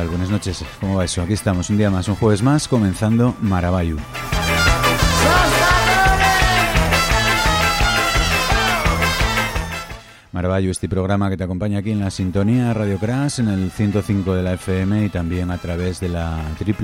tal? Buenas noches, ¿cómo va eso? Aquí estamos, un día más, un jueves más, comenzando Maravallu. Maravallu, este programa que te acompaña aquí en la sintonía Radio Crash, en el 105 de la FM y también a través de la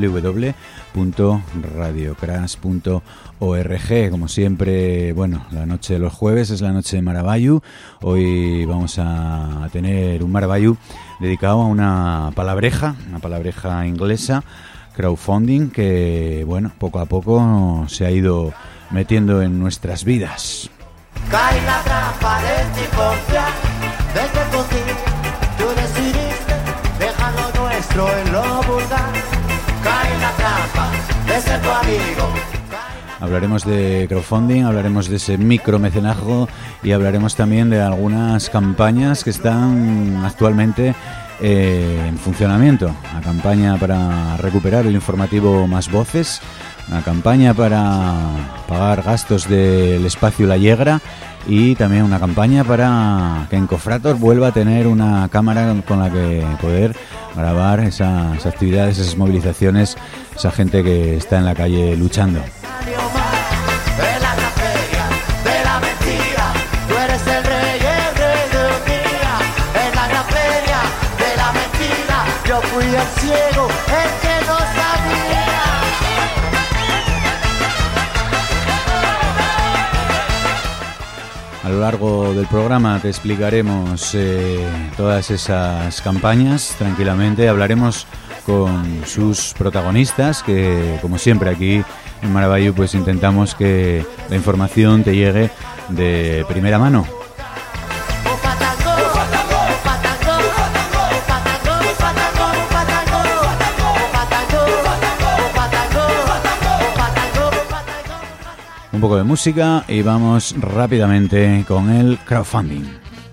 www.radiocrash.org. Como siempre, bueno, la noche de los jueves es la noche de Maravallu. Hoy vamos a tener un Maravallu dedicado a una palabreja inglesa, crowdfunding, que, bueno, poco a poco se ha ido metiendo en nuestras vidas. Cae la trampa de confiar, desde cocina tú decidiste dejar lo nuestro en lo vulgar. Cae la trampa de ser tu amigo. Hablaremos de crowdfunding, hablaremos de ese micromecenazgo y hablaremos también de algunas campañas que están actualmente en funcionamiento. Una campaña para recuperar el informativo Más Voces, una campaña para pagar gastos del espacio La Yegra y también una campaña para que Encofrator vuelva a tener una cámara con la que poder grabar esas actividades, esas movilizaciones, esa gente que está en la calle luchando. Yo fui el ciego, el que no sabía. A lo largo del programa te explicaremos todas esas campañas tranquilamente. Hablaremos con sus protagonistas, que como siempre aquí en Maravallu pues intentamos que la información te llegue de primera mano. Un poco de música y vamos rápidamente con el crowdfunding.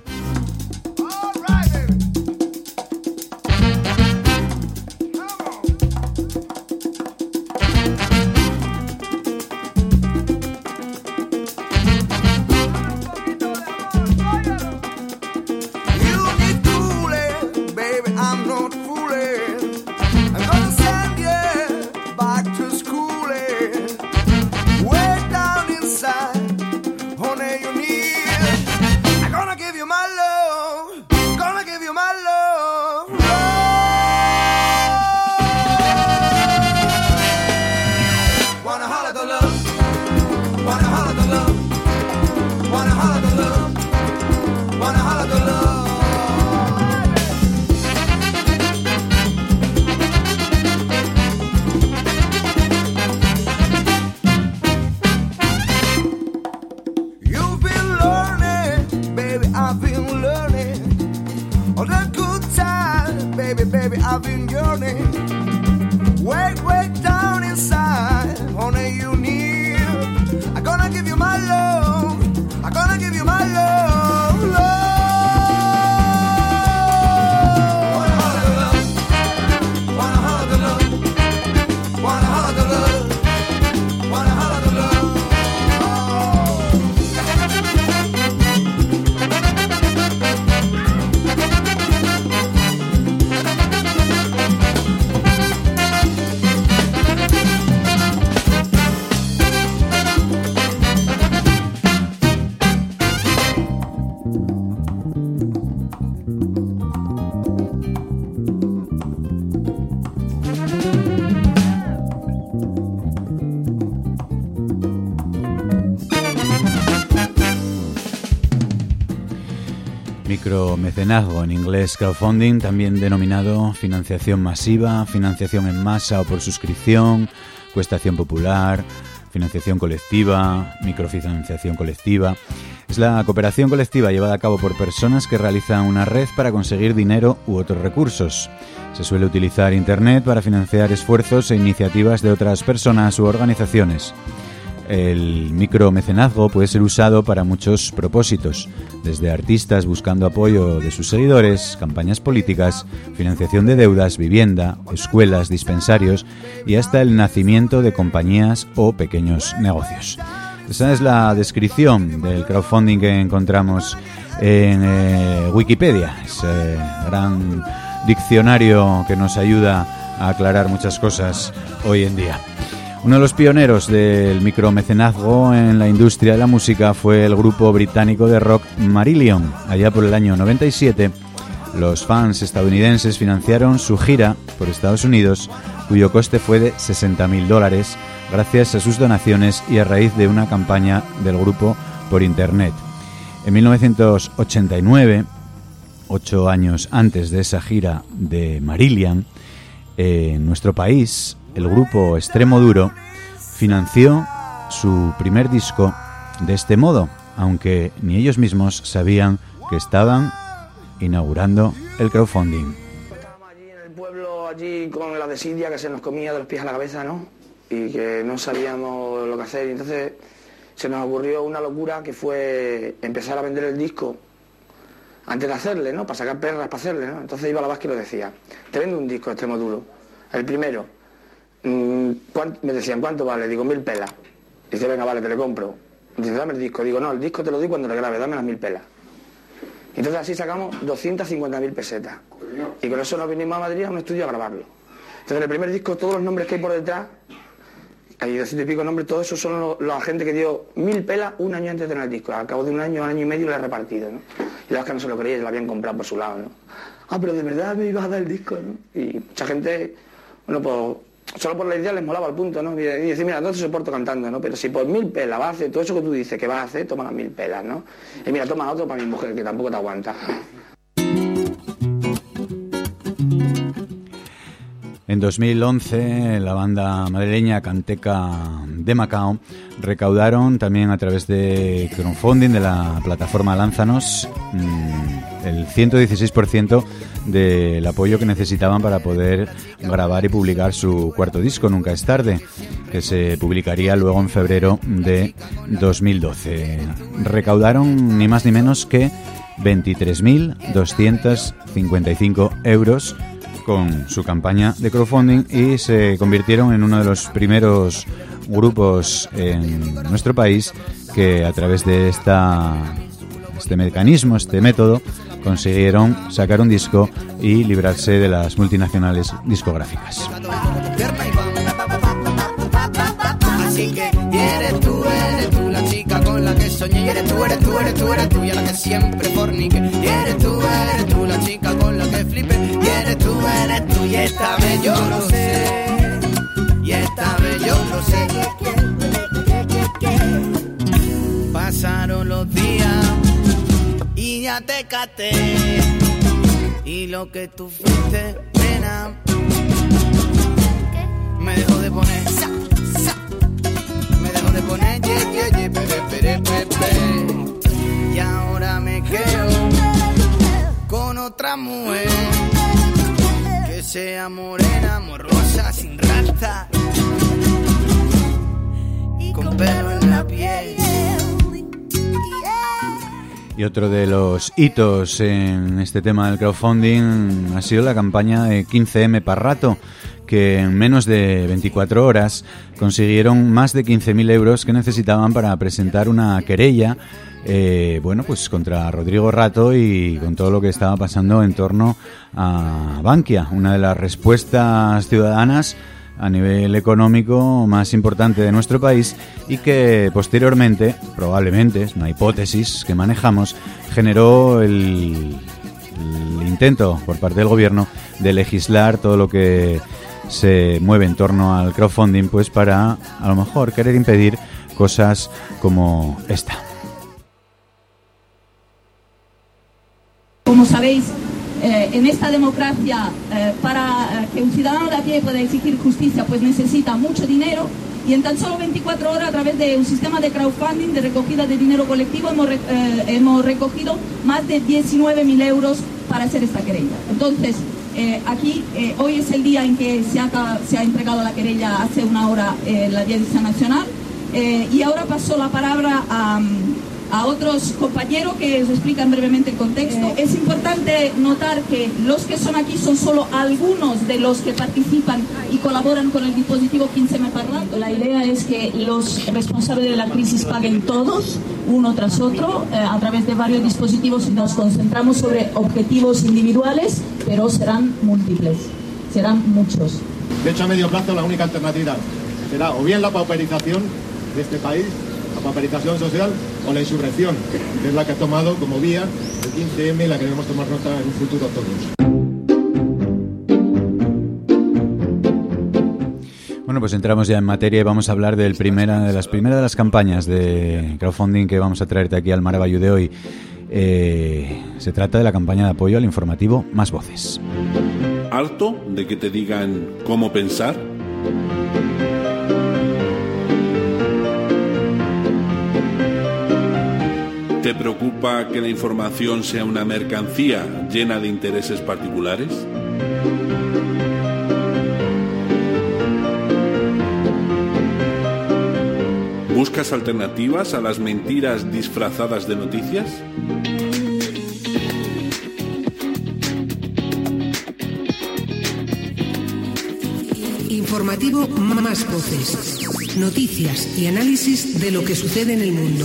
Micromecenazgo, en inglés crowdfunding, también denominado financiación masiva, financiación en masa o por suscripción, cuestación popular, financiación colectiva, microfinanciación colectiva. Es la cooperación colectiva llevada a cabo por personas que realizan una red para conseguir dinero u otros recursos. Se suele utilizar Internet para financiar esfuerzos e iniciativas de otras personas u organizaciones. El micromecenazgo puede ser usado para muchos propósitos, desde artistas buscando apoyo de sus seguidores, campañas políticas, financiación de deudas, vivienda, escuelas, dispensarios y hasta el nacimiento de compañías o pequeños negocios. Esa es la descripción del crowdfunding que encontramos en Wikipedia, ese gran diccionario que nos ayuda a aclarar muchas cosas hoy en día. Uno de los pioneros del micromecenazgo en la industria de la música fue el grupo británico de rock Marillion. Allá por el año 97, los fans estadounidenses financiaron su gira por Estados Unidos, cuyo coste fue de $60.000, gracias a sus donaciones y a raíz de una campaña del grupo por internet. En 1989, 8 años antes de esa gira de Marillion, en nuestro país, el grupo Extremo Duro financió su primer disco de este modo, aunque ni ellos mismos sabían que estaban inaugurando el crowdfunding. Estábamos allí en el pueblo, allí con la desidia que se nos comía de los pies a la cabeza, ¿no? Y que no sabíamos lo que hacer. Y entonces se nos ocurrió una locura que fue empezar a vender el disco antes de hacerle, ¿no? Para sacar perras para hacerle, ¿no? Entonces iba a la Vázquez y lo decía: te vendo un disco de Extremo Duro, el primero. Me decían, ¿cuánto vale? Digo, 1.000 pelas. Dice, venga, vale, te lo compro. Dice, dame el disco. Digo, no, el disco te lo doy cuando lo grabe, dame las 1.000 pelas. Entonces así sacamos 250.000 pesetas. Y con eso nos vinimos a Madrid a un estudio a grabarlo. Entonces en el primer disco, todos los nombres que hay por detrás, hay 200 y pico nombres, todos esos son los gente que dio 1.000 pelas un año antes de tener el disco. Al cabo de un año y medio lo he repartido, ¿no? Y los que no se lo creían, lo habían comprado por su lado, ¿no? Ah, pero de verdad me ibas a dar el disco, ¿no? Y mucha gente, bueno, pues solo por la idea les molaba el punto, ¿no? Y decir, mira, no te soporto cantando, ¿no? Pero si por 1.000 pelas vas a hacer todo eso que tú dices que vas a hacer, toma las 1.000 pelas, ¿no? Y mira, toma otro para mi mujer, que tampoco te aguanta. En 2011, la banda madrileña Canteca de Macao recaudaron también a través de crowdfunding de la plataforma Lánzanos el 116% del apoyo que necesitaban para poder grabar y publicar su cuarto disco, Nunca es tarde, que se publicaría luego en febrero de 2012. Recaudaron ni más ni menos que 23.255 euros con su campaña de crowdfunding y se convirtieron en uno de los primeros grupos en nuestro país que a través de este mecanismo, este método, consiguieron sacar un disco y librarse de las multinacionales discográficas. Así que eres tú la chica con la que soñé. Eres tú y a la que siempre forniqué. Eres tú la chica con la que flipé. Eres tú y esta vez yo lo sé. Y esta vez yo lo sé. Pasaron los días y ya te caté. Y lo que tú fuiste, pena, me dejó de poner. Me dejó de poner y ahora me quedo con otra mujer que sea morena, morrosa, sin rasta y con pelo en la piel. Y otro de los hitos en este tema del crowdfunding ha sido la campaña de 15M Parrato, que en menos de 24 horas consiguieron más de 15.000 euros que necesitaban para presentar una querella pues contra Rodrigo Rato y con todo lo que estaba pasando en torno a Bankia, una de las respuestas ciudadanas a nivel económico más importante de nuestro país y que posteriormente, probablemente, es una hipótesis que manejamos, generó el intento por parte del gobierno de legislar todo lo que se mueve en torno al crowdfunding, pues para a lo mejor querer impedir cosas como esta. Como sabéis, en esta democracia, para que un ciudadano de a pie pueda exigir justicia, pues necesita mucho dinero, y en tan solo 24 horas, a través de un sistema de crowdfunding, de recogida de dinero colectivo, hemos recogido más de 19.000 euros para hacer esta querella. Entonces, hoy es el día en que se ha entregado la querella, hace una hora, la Audiencia Nacional, y ahora paso la palabra a otros compañeros que os explican brevemente el contexto. Es importante notar que los que son aquí son solo algunos de los que participan y colaboran con el dispositivo 15M Parlando. La idea es que los responsables de la crisis paguen todos, uno tras otro, a través de varios dispositivos. Nos concentramos sobre objetivos individuales, pero serán múltiples, serán muchos. De hecho, a medio plazo la única alternativa será o bien la pauperización de este país, la pauperización social, o la insurrección, que es la que ha tomado como vía el 15M y la que debemos tomar nota en un futuro todos. Bueno, pues entramos ya en materia y vamos a hablar de las primeras de las campañas de crowdfunding que vamos a traerte aquí al Maravallu de hoy. Se trata de la campaña de apoyo al informativo Más Voces. ¿Harto de que te digan cómo pensar? ¿Te preocupa que la información sea una mercancía llena de intereses particulares? ¿Buscas alternativas a las mentiras disfrazadas de noticias? Informativo Más Voces. Noticias y análisis de lo que sucede en el mundo.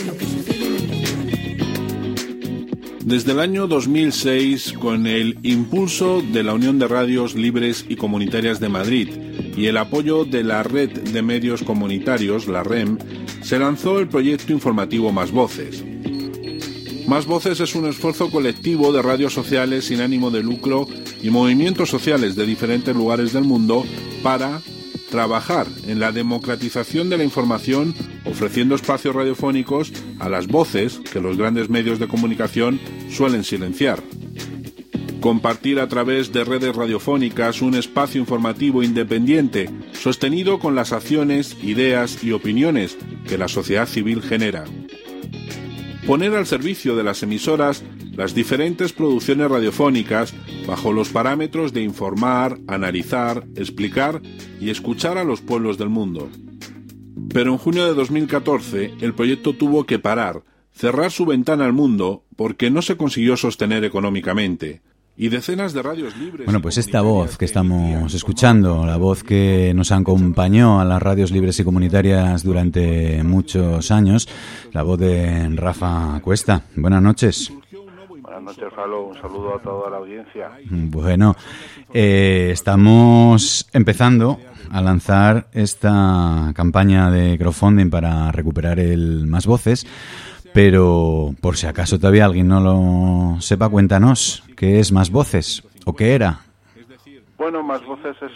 Desde el año 2006, con el impulso de la Unión de Radios Libres y Comunitarias de Madrid y el apoyo de la Red de Medios Comunitarios, la REM, se lanzó el proyecto informativo Más Voces. Más Voces es un esfuerzo colectivo de radios sociales sin ánimo de lucro y movimientos sociales de diferentes lugares del mundo para trabajar en la democratización de la información, ofreciendo espacios radiofónicos a las voces que los grandes medios de comunicación suelen silenciar. Compartir a través de redes radiofónicas un espacio informativo independiente, sostenido con las acciones, ideas y opiniones que la sociedad civil genera. Poner al servicio de las emisoras las diferentes producciones radiofónicas bajo los parámetros de informar, analizar, explicar y escuchar a los pueblos del mundo. Pero en junio de 2014 el proyecto tuvo que parar, cerrar su ventana al mundo porque no se consiguió sostener económicamente. Y decenas de radios libres... Bueno, pues esta voz que estamos escuchando, la voz que nos acompañó a las radios libres y comunitarias durante muchos años, la voz de Rafa Cuesta. Buenas noches. Buenas noches, Falo. Un saludo a toda la audiencia. Bueno, estamos empezando a lanzar esta campaña de crowdfunding para recuperar el Más Voces, pero por si acaso todavía alguien no lo sepa, cuéntanos, ¿qué es Más Voces o qué era? Bueno, Más Voces es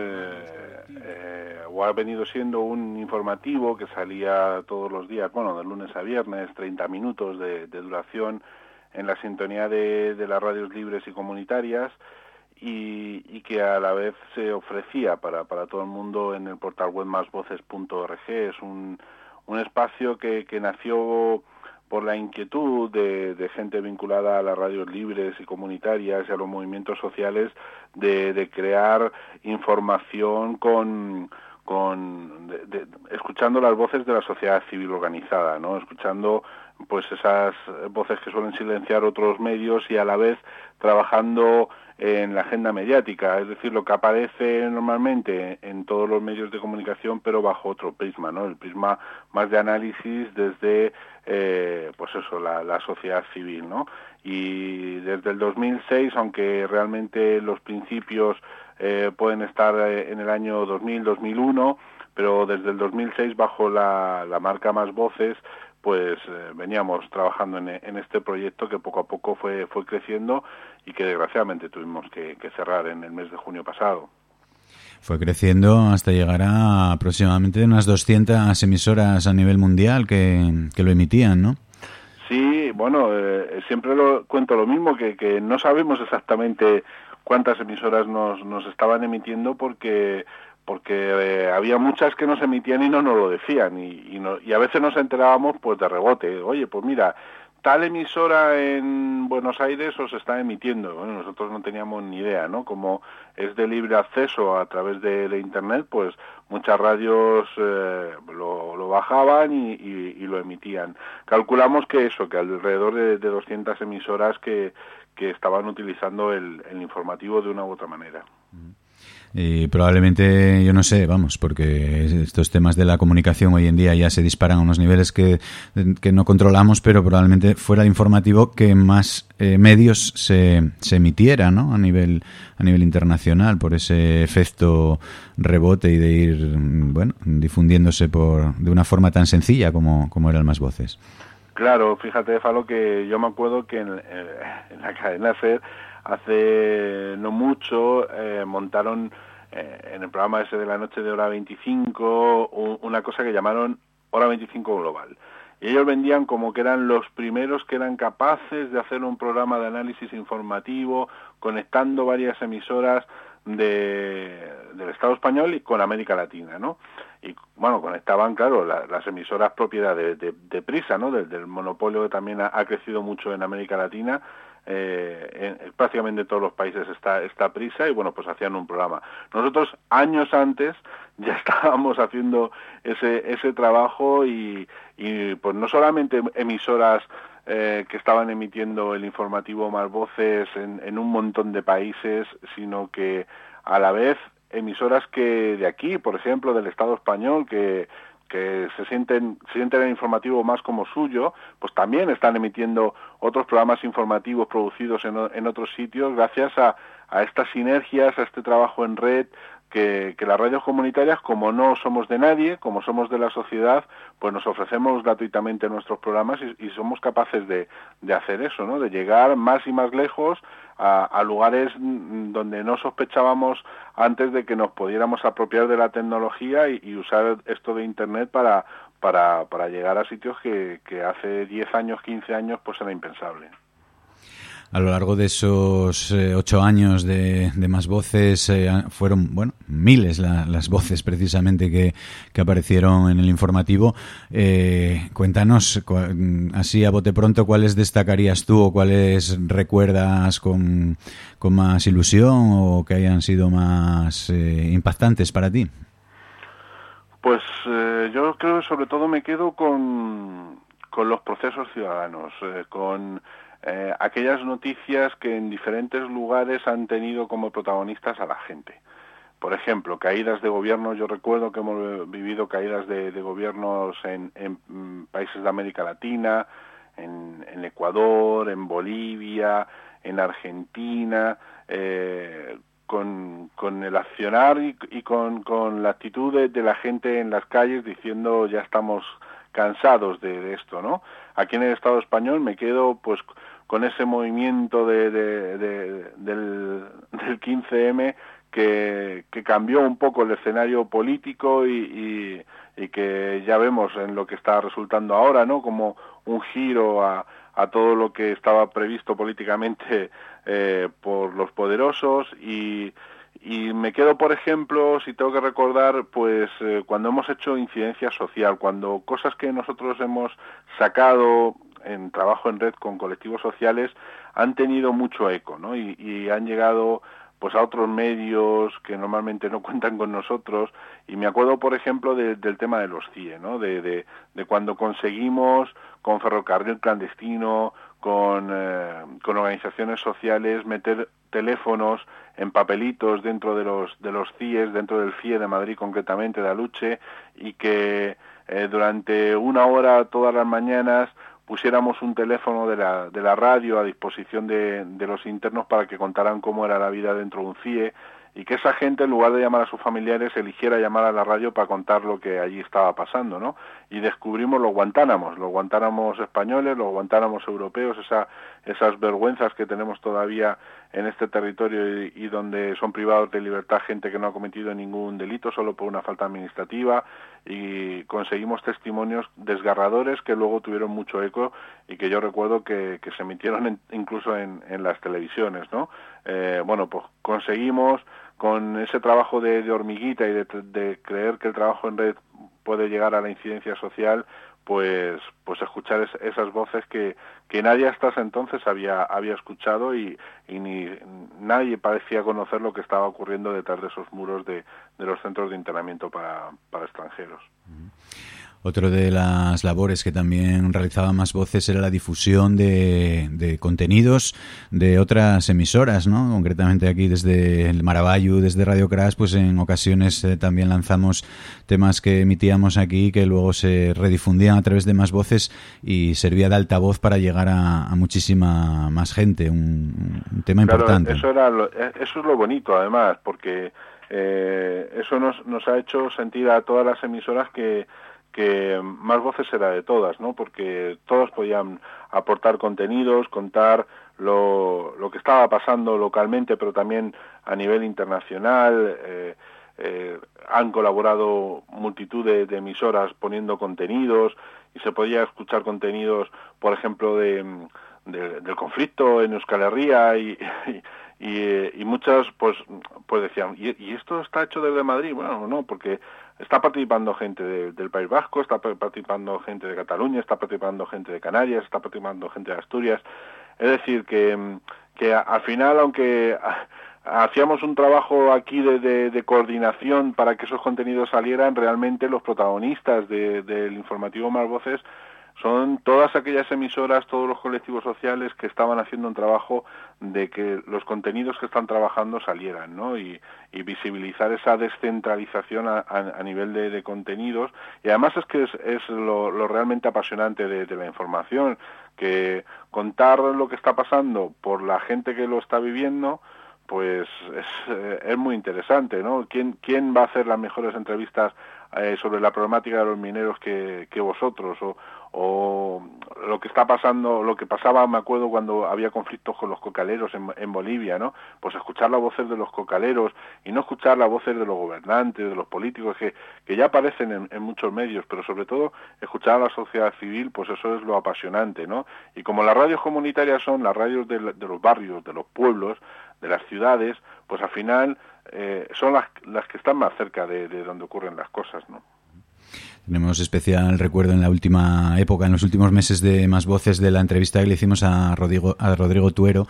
o ha venido siendo un informativo que salía todos los días, bueno, de lunes a viernes, 30 minutos de duración, en la sintonía de las radios libres y comunitarias, y que a la vez se ofrecía para todo el mundo en el portal web másvoces.org. Es un espacio que nació por la inquietud de gente vinculada a las radios libres y comunitarias y a los movimientos sociales de crear información escuchando las voces de la sociedad civil organizada, ¿no? Escuchando pues esas voces que suelen silenciar otros medios y a la vez trabajando en la agenda mediática, es decir, lo que aparece normalmente en todos los medios de comunicación, pero bajo otro prisma, ¿no? El prisma más de análisis desde, pues eso, la sociedad civil, ¿no? Y desde el 2006, aunque realmente los principios pueden estar en el año 2000, 2001, pero desde el 2006, bajo la marca Más Voces, pues veníamos trabajando en este proyecto que poco a poco fue creciendo y que desgraciadamente tuvimos que cerrar en el mes de junio pasado. Fue creciendo hasta llegar a aproximadamente unas 200 emisoras a nivel mundial que lo emitían, ¿no? Sí, bueno, siempre cuento lo mismo, que no sabemos exactamente cuántas emisoras nos estaban emitiendo porque había muchas que nos emitían y no nos lo decían y a veces nos enterábamos pues de rebote. Oye, pues mira, tal emisora en Buenos Aires os está emitiendo. Bueno, nosotros no teníamos ni idea, ¿no? Como es de libre acceso a través de Internet, pues muchas radios lo bajaban y lo emitían. Calculamos que alrededor de 200 emisoras que estaban utilizando el informativo de una u otra manera. Y probablemente, yo no sé, vamos, porque estos temas de la comunicación hoy en día ya se disparan a unos niveles que no controlamos, pero probablemente fuera el informativo que más medios se emitiera, ¿no? A nivel internacional, por ese efecto rebote y de ir, bueno, difundiéndose de una forma tan sencilla como eran Más Voces. Claro, fíjate, Falo, que yo me acuerdo que en la cadena SER hace no mucho montaron en el programa ese de la noche de Hora 25 una cosa que llamaron Hora 25 Global. Y ellos vendían como que eran los primeros que eran capaces de hacer un programa de análisis informativo conectando varias emisoras del Estado español y con América Latina, ¿no? Y bueno, conectaban, claro, las emisoras propiedad de Prisa, ¿no? Del monopolio que también ha crecido mucho en América Latina. En prácticamente todos los países está Prisa, y bueno, pues hacían un programa. Nosotros años antes ya estábamos haciendo ese trabajo y pues no solamente emisoras que estaban emitiendo el informativo Más Voces en un montón de países, sino que a la vez emisoras que de aquí, por ejemplo, del Estado español, que se sienten el informativo más como suyo, pues también están emitiendo otros programas informativos producidos en otros sitios gracias a estas sinergias, a este trabajo en red, que las radios comunitarias, como no somos de nadie, como somos de la sociedad, pues nos ofrecemos gratuitamente nuestros programas y somos capaces de hacer eso, ¿no? De llegar más y más lejos a lugares donde no sospechábamos antes de que nos pudiéramos apropiar de la tecnología y usar esto de Internet para llegar a sitios que hace 10 años, 15 años, pues era impensable. A lo largo de esos 8 años de Más Voces fueron, bueno, miles las voces precisamente que aparecieron en el informativo. Cuéntanos, así a bote pronto, ¿cuáles destacarías tú o cuáles recuerdas con más ilusión o que hayan sido más impactantes para ti? Pues yo creo que sobre todo me quedo con los procesos ciudadanos, con aquellas noticias que en diferentes lugares han tenido como protagonistas a la gente. Por ejemplo, caídas de gobiernos. Yo recuerdo que hemos vivido caídas de gobiernos en países de América Latina, en Ecuador, en Bolivia, en Argentina, con el accionar y con la actitud de la gente en las calles diciendo ya estamos cansados de esto, ¿no? Aquí en el Estado español me quedo pues con ese movimiento del 15M que cambió un poco el escenario político y que ya vemos en lo que está resultando ahora, ¿no? Como un giro a todo lo que estaba previsto políticamente por los poderosos y me quedo, por ejemplo, si tengo que recordar, pues cuando hemos hecho incidencia social, cuando cosas que nosotros hemos sacado en trabajo en red con colectivos sociales han tenido mucho eco, ¿no? Y han llegado pues a otros medios que normalmente no cuentan con nosotros. Y me acuerdo, por ejemplo, del tema de los CIE, ¿no? De cuando conseguimos con Ferrocarril Clandestino, con organizaciones sociales, meter teléfonos en papelitos dentro de los CIEs, dentro del CIE de Madrid concretamente, de Aluche, y que durante una hora todas las mañanas pusiéramos un teléfono de la radio a disposición de los internos para que contaran cómo era la vida dentro de un CIE, y que esa gente, en lugar de llamar a sus familiares, eligiera llamar a la radio para contar lo que allí estaba pasando, ¿no? Y descubrimos los Guantánamos españoles, los Guantánamos europeos, esas vergüenzas que tenemos todavía en este territorio y donde son privados de libertad gente que no ha cometido ningún delito solo por una falta administrativa, y conseguimos testimonios desgarradores que luego tuvieron mucho eco y que yo recuerdo que se emitieron incluso en las televisiones, ¿no? Bueno, pues conseguimos con ese trabajo de hormiguita y de creer que el trabajo en red puede llegar a la incidencia social, pues escuchar esas voces que nadie hasta ese entonces había escuchado y ni nadie parecía conocer lo que estaba ocurriendo detrás de esos muros de los centros de internamiento para extranjeros. Otro de las labores que también realizaba Más Voces era la difusión de contenidos de otras emisoras, ¿no? Concretamente aquí desde el Maravallu, desde Radio Crash, pues en ocasiones también lanzamos temas que emitíamos aquí que luego se redifundían a través de Más Voces y servía de altavoz para llegar a muchísima más gente, un tema importante. Eso es lo bonito, además, porque eso nos ha hecho sentir a todas las emisoras que Más Voces era de todas, ¿no? Porque todos podían aportar contenidos, contar lo que estaba pasando localmente, pero también a nivel internacional. Han colaborado multitud de emisoras poniendo contenidos y se podía escuchar contenidos, por ejemplo, del conflicto en Euskal Herria y muchas pues decían, ¿y esto está hecho desde Madrid? Bueno, no, porque está participando gente del País Vasco, está participando gente de Cataluña, está participando gente de Canarias, está participando gente de Asturias. Es decir, que al final, aunque hacíamos un trabajo aquí de coordinación para que esos contenidos salieran, realmente los protagonistas del informativo Más Voces son todas aquellas emisoras, todos los colectivos sociales que estaban haciendo un trabajo de que los contenidos que están trabajando salieran, ¿no? Y visibilizar esa descentralización a nivel de contenidos. Y además es que es lo realmente apasionante de la información, que contar lo que está pasando por la gente que lo está viviendo, pues es muy interesante, ¿no? ¿Quién va a hacer las mejores entrevistas sobre la problemática de los mineros que vosotros? O lo que está pasando, lo que pasaba, me acuerdo, cuando había conflictos con los cocaleros en Bolivia, ¿no? Pues escuchar las voces de los cocaleros y no escuchar las voces de los gobernantes, de los políticos, que ya aparecen en muchos medios, pero sobre todo escuchar a la sociedad civil, pues eso es lo apasionante, ¿no? Y como las radios comunitarias son las radios de los barrios, de los pueblos, de las ciudades, pues al final son las que están más cerca de donde ocurren las cosas, ¿no? Tenemos especial recuerdo en la última época, en los últimos meses, de Más Voces, de la entrevista que le hicimos a Rodrigo Tuero,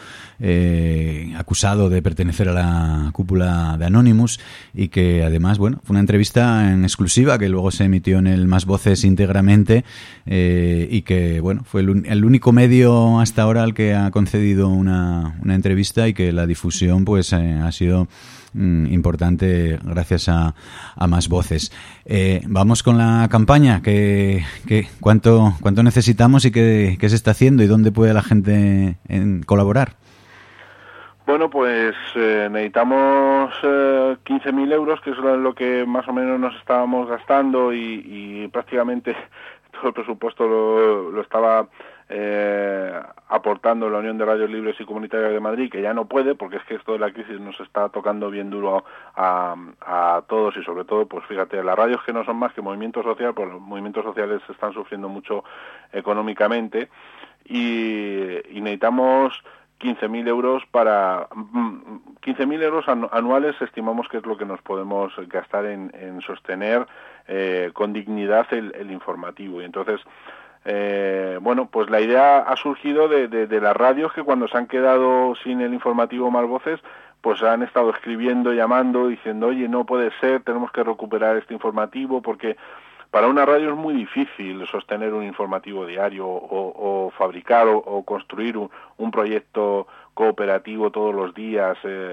acusado de pertenecer a la cúpula de Anonymous, y que además, bueno, fue una entrevista en exclusiva que luego se emitió en el Más Voces íntegramente, y que, bueno, fue el único medio hasta ahora al que ha concedido una entrevista, y que la difusión pues ha sido importante gracias a Más Voces. Vamos con la campaña, cuánto necesitamos y qué se está haciendo y dónde puede la gente colaborar. Bueno, pues necesitamos 15.000 euros, que es lo que más o menos nos estábamos gastando, y prácticamente todo el presupuesto lo estaba aportando la Unión de Radios Libres y Comunitarias de Madrid, que ya no puede, porque es que esto de la crisis nos está tocando bien duro a todos, y sobre todo, pues fíjate, las radios que no son más que movimiento social, pues los movimientos sociales están sufriendo mucho económicamente, y necesitamos 15.000 euros 15.000 euros anuales, estimamos que es lo que nos podemos gastar en sostener con dignidad el informativo. Y entonces, bueno, pues la idea ha surgido de las radios, que cuando se han quedado sin el informativo Más Voces, pues han estado escribiendo, llamando, diciendo, oye, no puede ser, tenemos que recuperar este informativo, porque para una radio es muy difícil sostener un informativo diario o fabricar o construir un proyecto cooperativo todos los días,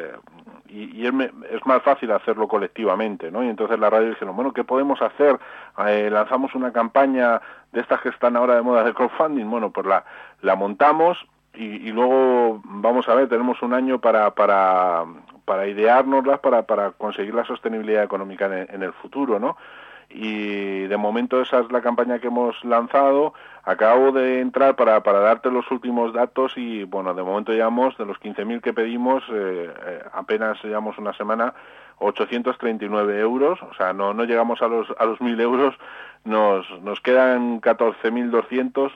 y es más fácil hacerlo colectivamente, ¿no? Y entonces la radio dijeron, bueno, ¿qué podemos hacer? Lanzamos una campaña de estas que están ahora de moda de crowdfunding. Bueno, pues la montamos y luego vamos a ver, tenemos un año para ideárnoslas, para conseguir la sostenibilidad económica en el futuro, ¿no? Y de momento esa es la campaña que hemos lanzado. Acabo de entrar para darte los últimos datos, y bueno, de momento llevamos, de los 15.000 que pedimos, apenas llevamos una semana, 839 euros, o sea, no llegamos a los 1.000 euros, nos quedan 14.200,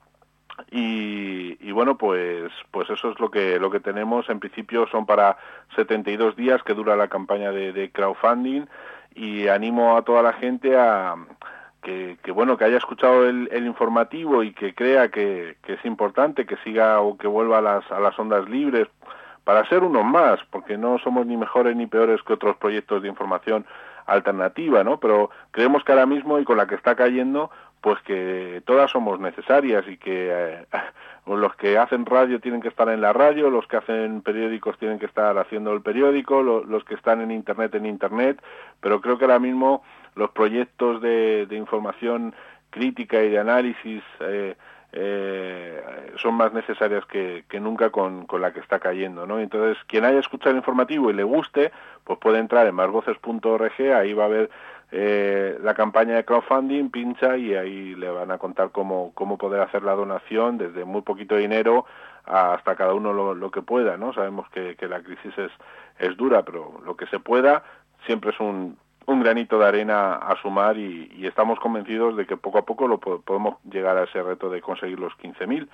y bueno, pues eso es lo que tenemos. En principio son para 72 días que dura la campaña de crowdfunding, y animo a toda la gente a bueno, que haya escuchado el informativo y que crea que es importante que siga o que vuelva a las ondas libres para ser unos más, porque no somos ni mejores ni peores que otros proyectos de información alternativa, ¿no? Pero creemos que ahora mismo, y con la que está cayendo, pues que todas somos necesarias y que los que hacen radio tienen que estar en la radio, los que hacen periódicos tienen que estar haciendo el periódico, los que están en internet, pero creo que ahora mismo los proyectos de información crítica y de análisis son más necesarias que nunca con la que está cayendo, ¿no? Entonces, quien haya escuchado el informativo y le guste, pues puede entrar en masvoces.org, ahí va a ver la campaña de crowdfunding, pincha y ahí le van a contar cómo poder hacer la donación desde muy poquito dinero hasta cada uno lo que pueda, ¿no? Sabemos que la crisis es dura, pero lo que se pueda siempre es un granito de arena a sumar y estamos convencidos de que poco a poco podemos llegar a ese reto de conseguir los 15.000.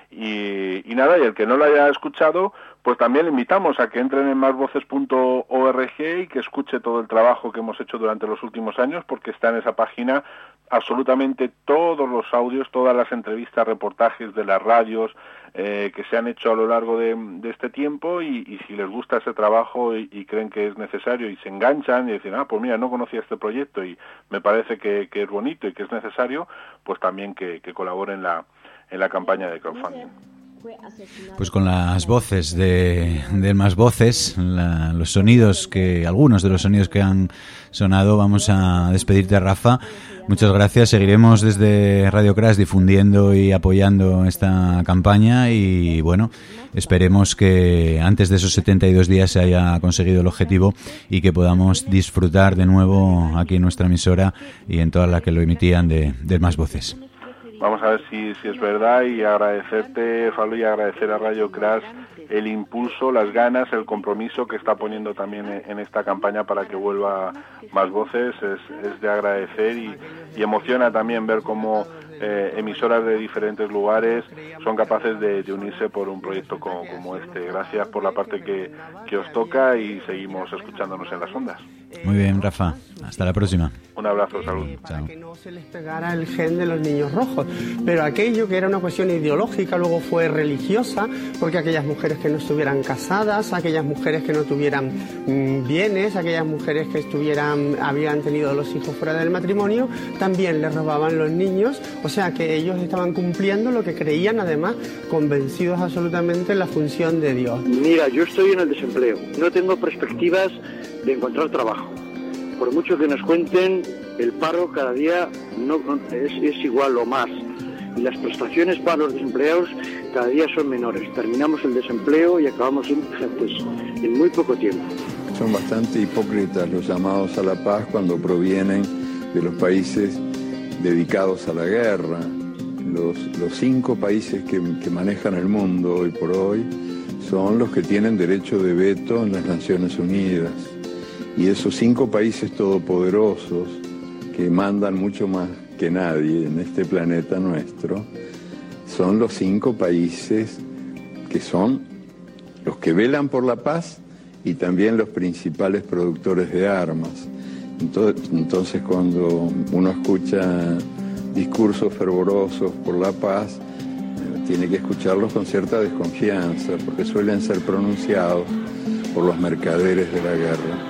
Y nada, y el que no lo haya escuchado, pues también le invitamos a que entren en masvoces.org y que escuche todo el trabajo que hemos hecho durante los últimos años, porque está en esa página absolutamente todos los audios, todas las entrevistas, reportajes de las radios que se han hecho a lo largo de este tiempo, y si les gusta ese trabajo y creen que es necesario y se enganchan y dicen, pues mira, no conocía este proyecto y me parece que es bonito y que es necesario, pues también que colaboren en la campaña de crowdfunding. Pues con las voces de Más Voces, los sonidos algunos de los sonidos que han sonado, vamos a despedirte, Rafa. Muchas gracias. Seguiremos desde Radio Crash difundiendo y apoyando esta campaña y bueno, esperemos que antes de esos 72 días se haya conseguido el objetivo y que podamos disfrutar de nuevo aquí en nuestra emisora y en todas las que lo emitían de Más Voces. Vamos a ver si es verdad, y agradecerte, Pablo, y agradecer a Radio Crash el impulso, las ganas, el compromiso que está poniendo también en esta campaña para que vuelva Más Voces. Es de agradecer y emociona también ver cómo emisoras de diferentes lugares son capaces de unirse por un proyecto como este. Gracias por la parte que os toca y seguimos escuchándonos en las ondas. Muy bien, Rafa. Hasta la próxima. Un abrazo, salud. Para que no se les pegara el gen de los niños rojos. Pero aquello que era una cuestión ideológica luego fue religiosa, porque aquellas mujeres que no estuvieran casadas, aquellas mujeres que no tuvieran bienes, aquellas mujeres que habían tenido los hijos fuera del matrimonio, también les robaban los niños. O sea que ellos estaban cumpliendo lo que creían, además, convencidos absolutamente en la función de Dios. Mira, yo estoy en el desempleo, no tengo perspectivas de encontrar trabajo. Por mucho que nos cuenten, el paro cada día es igual o más. Y las prestaciones para los desempleados cada día son menores. Terminamos el desempleo y acabamos en muy poco tiempo. Son bastante hipócritas los llamados a la paz cuando provienen de los países dedicados a la guerra. Los 5 países que manejan el mundo hoy por hoy son los que tienen derecho de veto en las Naciones Unidas. Y esos 5 países todopoderosos que mandan mucho más que nadie en este planeta nuestro, son los 5 países que son los que velan por la paz y también los principales productores de armas. Entonces cuando uno escucha discursos fervorosos por la paz, tiene que escucharlos con cierta desconfianza, porque suelen ser pronunciados por los mercaderes de la guerra.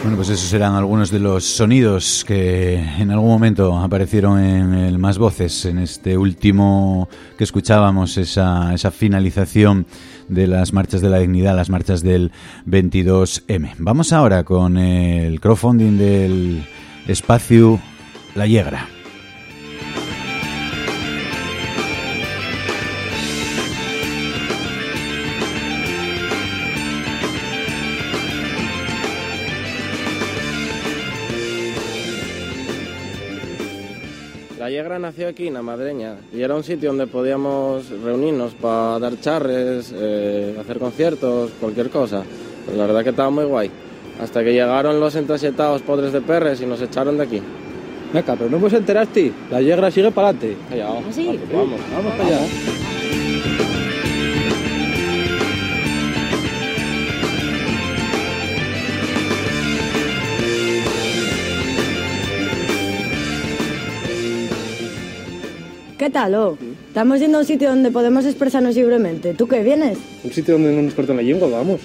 Bueno, pues esos serán algunos de los sonidos que en algún momento aparecieron en el Más Voces, en este último que escuchábamos, esa finalización de las marchas de la dignidad, las marchas del 22M. Vamos ahora con el crowdfunding del espacio La Yegra. La Yegra nació aquí, en la Madreña, y era un sitio donde podíamos reunirnos para dar charres, hacer conciertos, cualquier cosa. Pues la verdad que estaba muy guay. Hasta que llegaron los entasetados podres de perres y nos echaron de aquí. Venga, pero no vos enteraste, la Yegra sigue para adelante. ¿Ah, sí? Vamos para allá. ¿Qué tal, Estamos yendo a un sitio donde podemos expresarnos libremente. ¿Tú qué vienes? Un sitio donde no nos cortan la lengua, vamos.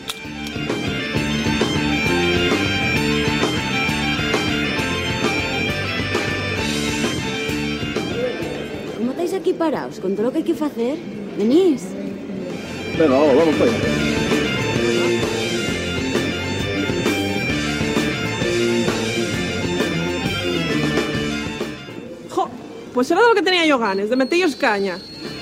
¿Cómo estáis aquí parados? Con todo lo que hay que hacer. ¿Venís? Venga, vamos para allá. Pues era de lo que tenía yo ganas, de metellos caña.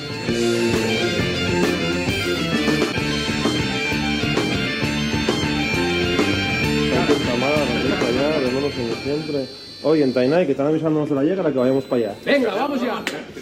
Oye, en Tainay, que están avisándonos de la Yegra, que vayamos para allá. Venga, vamos ya.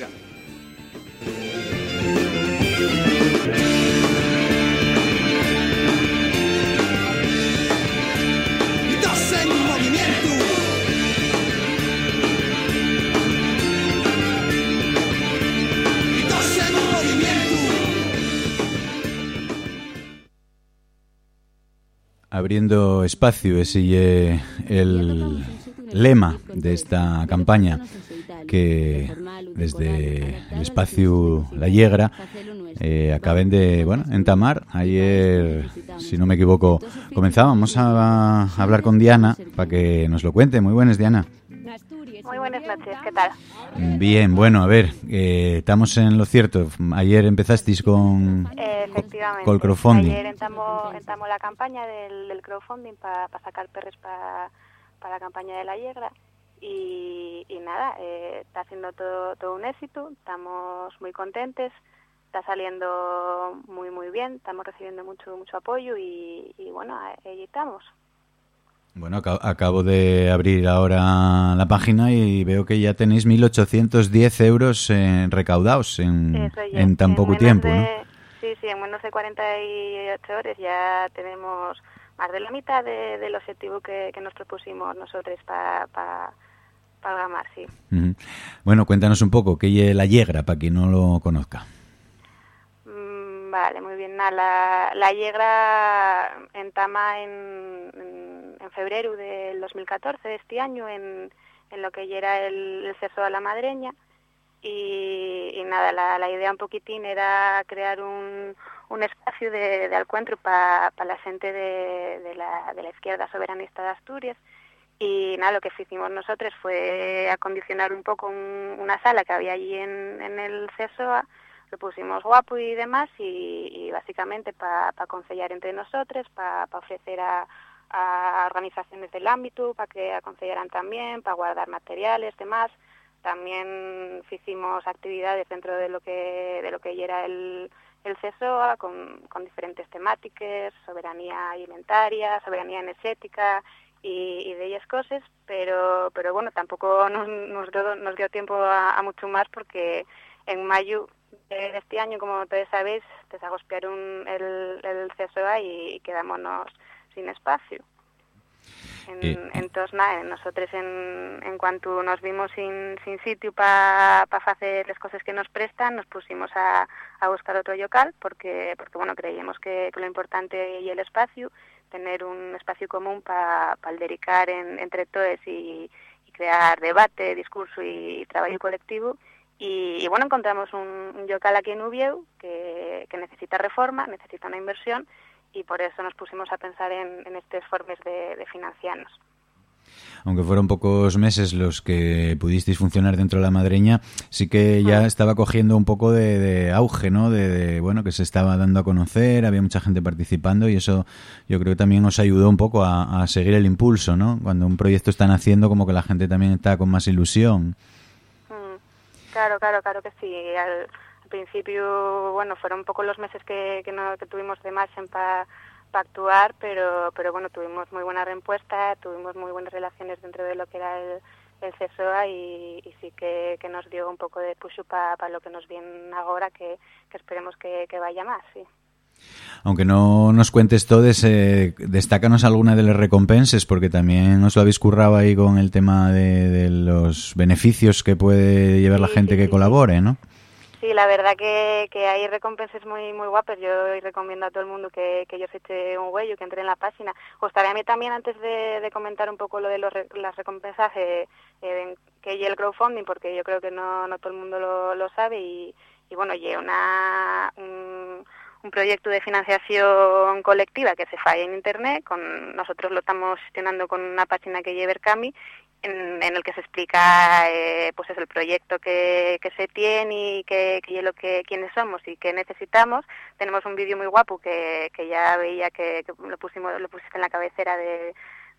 Abriendo espacio, ese el lema de esta campaña que desde el espacio La Yegra acaben de entamar. Ayer, si no me equivoco, comenzábamos a hablar con Diana para que nos lo cuente. Muy buenas, Diana. Muy buenas noches, ¿qué tal? Bien, bueno, a ver, estamos en lo cierto. Ayer empezasteis con el crowdfunding. Ayer entamos la campaña del crowdfunding para sacar perres para la campaña de La Yegra y nada, está siendo todo un éxito, estamos muy contentes, está saliendo muy bien, estamos recibiendo mucho apoyo y bueno, ahí estamos. Bueno, acabo de abrir ahora la página y veo que ya tenéis 1.810 euros recaudados en tan poco tiempo, ¿no? Sí, en menos de 48 horas ya tenemos más de la mitad del objetivo que nos propusimos nosotros para gamar, sí. Uh-huh. Bueno, cuéntanos un poco, ¿qué es La Yegra, para quien no lo conozca? Vale, muy bien. La Yegra entama en febrero del 2014, de este año, en lo que ya era el CESO a la Madreña. Y nada, la idea un poquitín era crear un espacio de encuentro para la gente de la izquierda soberanista de Asturias. Y nada, lo que hicimos nosotros fue acondicionar un poco una sala que había allí en el CESOA, lo pusimos guapo y demás, y básicamente para aconsellar entre nosotros, para ofrecer a organizaciones del ámbito, para que aconsellaran también, para guardar materiales, demás. También hicimos actividades dentro de lo que ya era el CESOA, con diferentes temáticas, soberanía alimentaria, soberanía energética y de ellas cosas, pero bueno, tampoco nos dio tiempo a mucho más, porque en mayo de este año, como todos sabéis, desagospiaron el CESOA y quedámonos sin espacio. Entonces, nada, nosotros en cuanto nos vimos sin sitio para hacer las cosas que nos prestan, nos pusimos a buscar otro local, porque bueno, creíamos que lo importante y el espacio, tener un espacio común para dedicar entre todos y crear debate, discurso y trabajo colectivo. Y bueno, encontramos un local aquí en Ubieu que necesita reforma, necesita una inversión, y por eso nos pusimos a pensar en estas formas de financiarnos. Aunque fueron pocos meses los que pudisteis funcionar dentro de la Madreña, sí que ya estaba cogiendo un poco de auge, ¿no? De bueno, que se estaba dando a conocer, había mucha gente participando y eso yo creo que también os ayudó un poco a seguir el impulso, ¿no? Cuando un proyecto está naciendo, como que la gente también está con más ilusión. Claro que sí. Al principio, bueno, fueron un poco los meses que tuvimos de margen para actuar, pero bueno, tuvimos muy buena respuesta, tuvimos muy buenas relaciones dentro de lo que era el CESOA y sí que nos dio un poco de push para lo que nos viene ahora, que esperemos que vaya más, sí. Aunque no nos cuentes todo, destácanos alguna de las recompensas, porque también os lo habéis currado ahí con el tema de los beneficios que puede llevar la gente que colabore, ¿no? Sí, la verdad que hay recompensas muy muy guapas. Yo recomiendo a todo el mundo que ellos eche un huello, que entre en la página. Gustaría a mí también, antes de comentar un poco lo de las recompensas, que hay el crowdfunding, porque yo creo que no todo el mundo lo sabe y bueno, hay un proyecto de financiación colectiva que se falla en Internet. Nosotros lo estamos gestionando con una página que lleva Ercami, en el que se explica pues es el proyecto que se tiene y quiénes somos y qué necesitamos. Tenemos un vídeo muy guapo que ya veía que lo pusiste en la cabecera de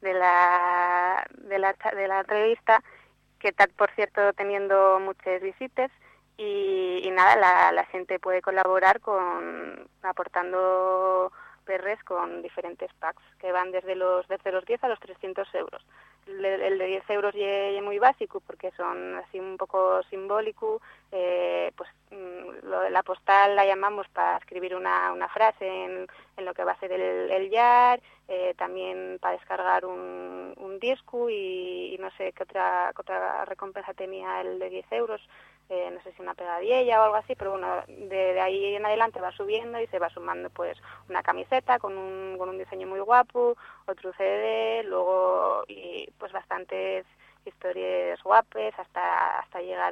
la entrevista, que está, por cierto, teniendo muchas visitas. Y nada, la gente puede colaborar aportando perres con diferentes packs que van desde los 10 a los 300 euros. El de 10 euros es muy básico porque son así un poco simbólico, pues la postal la llamamos para escribir una frase en lo que va a ser el YAR, también para descargar un disco y no sé qué otra recompensa tenía el de 10 euros. No sé si una pegadilla o algo así, pero bueno, de ahí en adelante va subiendo y se va sumando pues una camiseta con un diseño muy guapo, otro CD, luego y pues bastantes historias guapes hasta llegar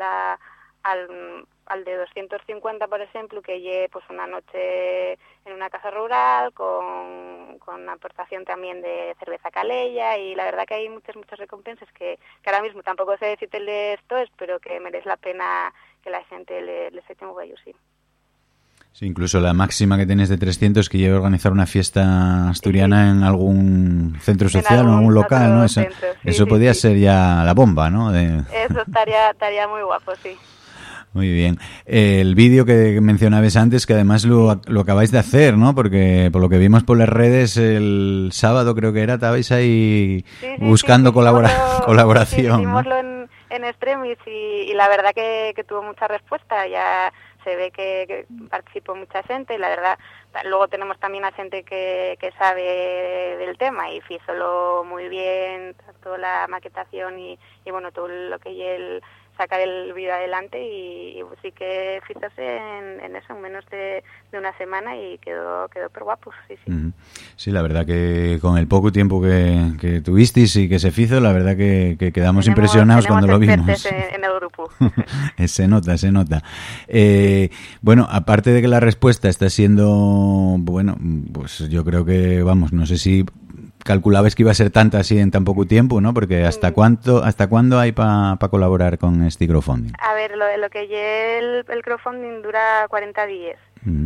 al de 250, por ejemplo, que lleve pues una noche en una casa rural con aportación también de cerveza Calella, y la verdad que hay muchas recompensas que ahora mismo tampoco sé decirles esto, pero que merece la pena que la gente les eche un huello, sí. Sí, incluso la máxima que tienes de 300 que lleve a organizar una fiesta asturiana en algún centro social o en algún local, ¿no? Eso podría ser ya la bomba, ¿no? Eso estaría muy guapo, sí. Muy bien. El vídeo que mencionabas antes, que además lo acabáis de hacer, ¿no? Porque por lo que vimos por las redes el sábado, creo que era, estabais ahí buscando colaboración. Sí, hicimoslo en Extremis y la verdad que tuvo mucha respuesta. Ya se ve que participó mucha gente y la verdad, luego tenemos también a gente que sabe del tema y hízolo muy bien, toda la maquetación y bueno, todo lo que sacar el vídeo adelante y sí que fíjase en eso en menos de una semana y quedó per guapo, sí. Sí, la verdad que con el poco tiempo que tuvisteis y que se hizo, la verdad que quedamos impresionados cuando lo vimos. En el grupo. Se nota. Bueno, aparte de que la respuesta está siendo, bueno, pues yo creo que, vamos, no sé si calculabais que iba a ser tanta así en tan poco tiempo, ¿no? Porque ¿hasta cuándo hay para colaborar con este crowdfunding? A ver, lo que el crowdfunding dura 40 días.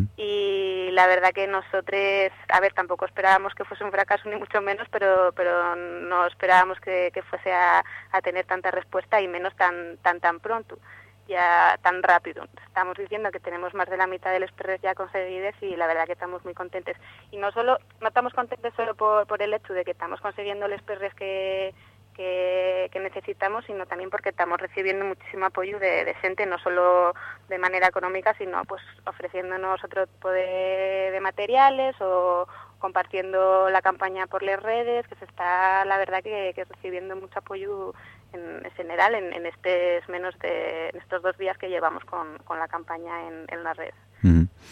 Y la verdad que nosotros, a ver, tampoco esperábamos que fuese un fracaso ni mucho menos, pero no esperábamos que fuese a tener tanta respuesta y menos tan pronto, ya tan rápido. Estamos diciendo que tenemos más de la mitad de los perres ya conseguidos y la verdad que estamos muy contentes. Y no estamos contentes solo por el hecho de que estamos consiguiendo los perres que necesitamos, sino también porque estamos recibiendo muchísimo apoyo de gente, no solo de manera económica, sino pues ofreciéndonos otro tipo de materiales o compartiendo la campaña por las redes, que se está, la verdad, que recibiendo mucho apoyo en general en estos 2 días que llevamos con la campaña en la red.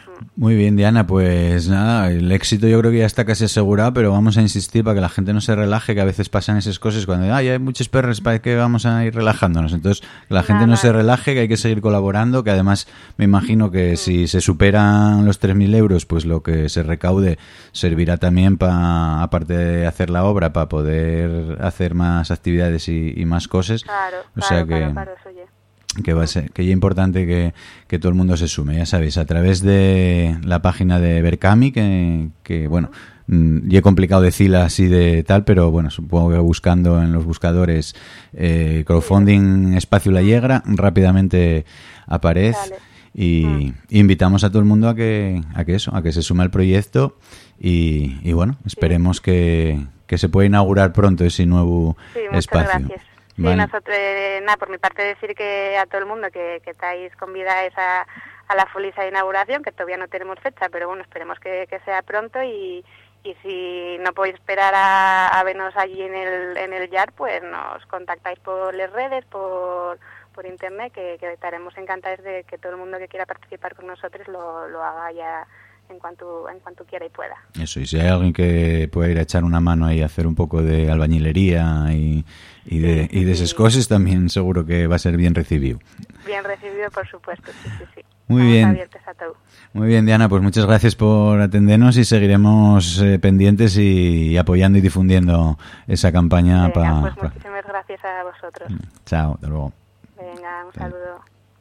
Muy bien, Diana, pues nada, el éxito yo creo que ya está casi asegurado, pero vamos a insistir para que la gente no se relaje, que a veces pasan esas cosas cuando hay muchos perros, para que vamos a ir relajándonos. Entonces, que la gente no se relaje, que hay que seguir colaborando, que además me imagino que si se superan los 3.000 euros, pues lo que se recaude servirá también para, aparte de hacer la obra, para poder hacer más actividades y más cosas. Claro, eso ya. Que va a ser, que es importante que todo el mundo se sume, ya sabéis, a través de la página de Berkami, que bueno, y es complicado decirla así de tal, pero bueno, supongo que buscando en los buscadores crowdfunding Espacio La Yegra, rápidamente aparece. Vale. Y invitamos a todo el mundo a que se sume al proyecto y bueno, esperemos que se pueda inaugurar pronto ese nuevo espacio. Gracias. Sí, vale. Nosotros, por mi parte decir que a todo el mundo que estáis convidados a la feliz inauguración, que todavía no tenemos fecha, pero bueno, esperemos que sea pronto y si no podéis esperar a vernos allí en el YAR, pues nos contactáis por las redes, por internet, que estaremos encantados de que todo el mundo que quiera participar con nosotros lo haga ya en cuanto quiera y pueda. Eso, y si hay alguien que pueda ir a echar una mano ahí a hacer un poco de albañilería y de esas cosas, también seguro que va a ser bien recibido. Bien recibido, por supuesto, sí. Muy bien. Abiertos a todo. Muy bien, Diana, pues muchas gracias por atendernos y seguiremos pendientes y apoyando y difundiendo esa campaña. Venga, pues muchísimas gracias a vosotros. Chao, hasta luego. Venga, un saludo.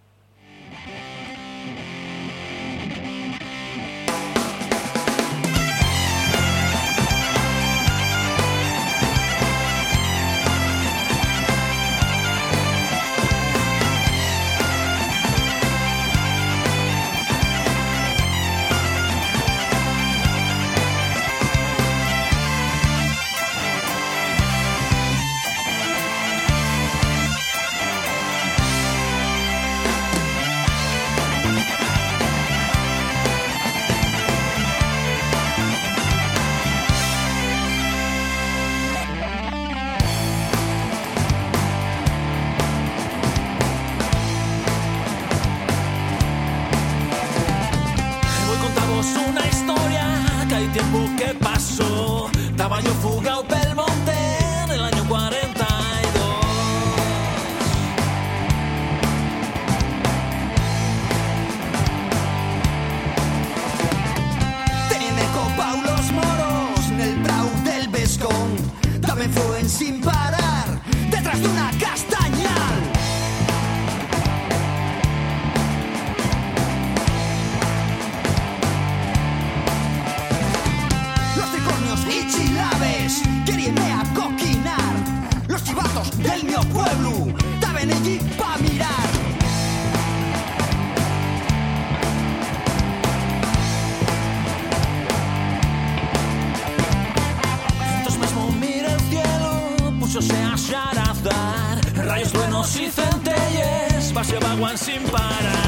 Sin parar.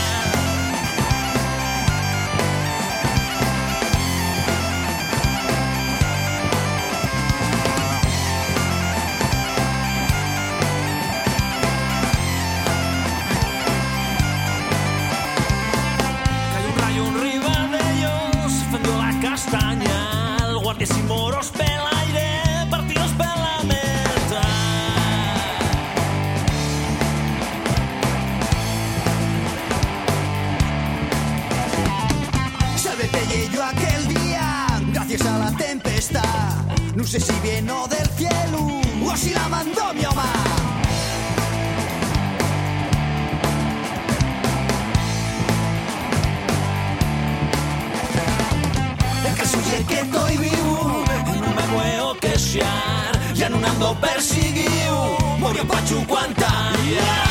Cayó un rayo arriba de ellos, fendió la castaña, el guardias y moros pel aire, partidos per la meta. Yo aquel día, gracias a la tempestad, no sé si vino del cielo o si la mandó mi mamá. El caso es que estoy vivo, no me puedo queixar, ya no ando perseguido, murió Pachu Cuantalla.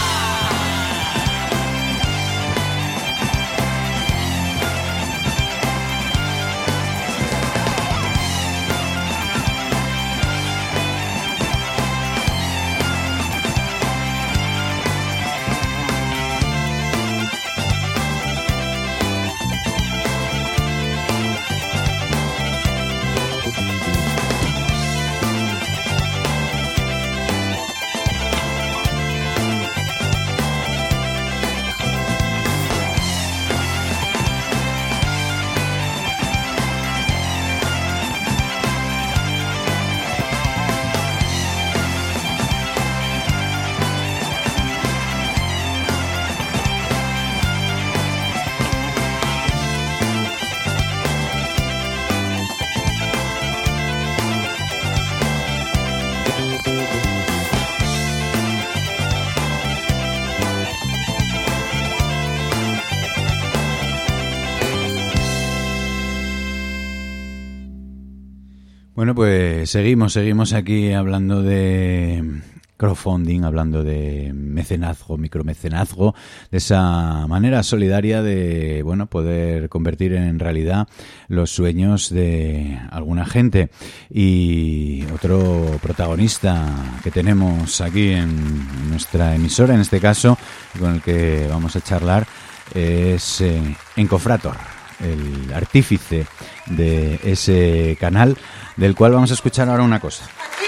Bueno, pues seguimos aquí hablando de crowdfunding, hablando de mecenazgo, micromecenazgo, de esa manera solidaria de, bueno, poder convertir en realidad los sueños de alguna gente. Y otro protagonista que tenemos aquí en nuestra emisora, en este caso, con el que vamos a charlar, es Encofrator, el artífice de ese canal, del cual vamos a escuchar ahora una cosa.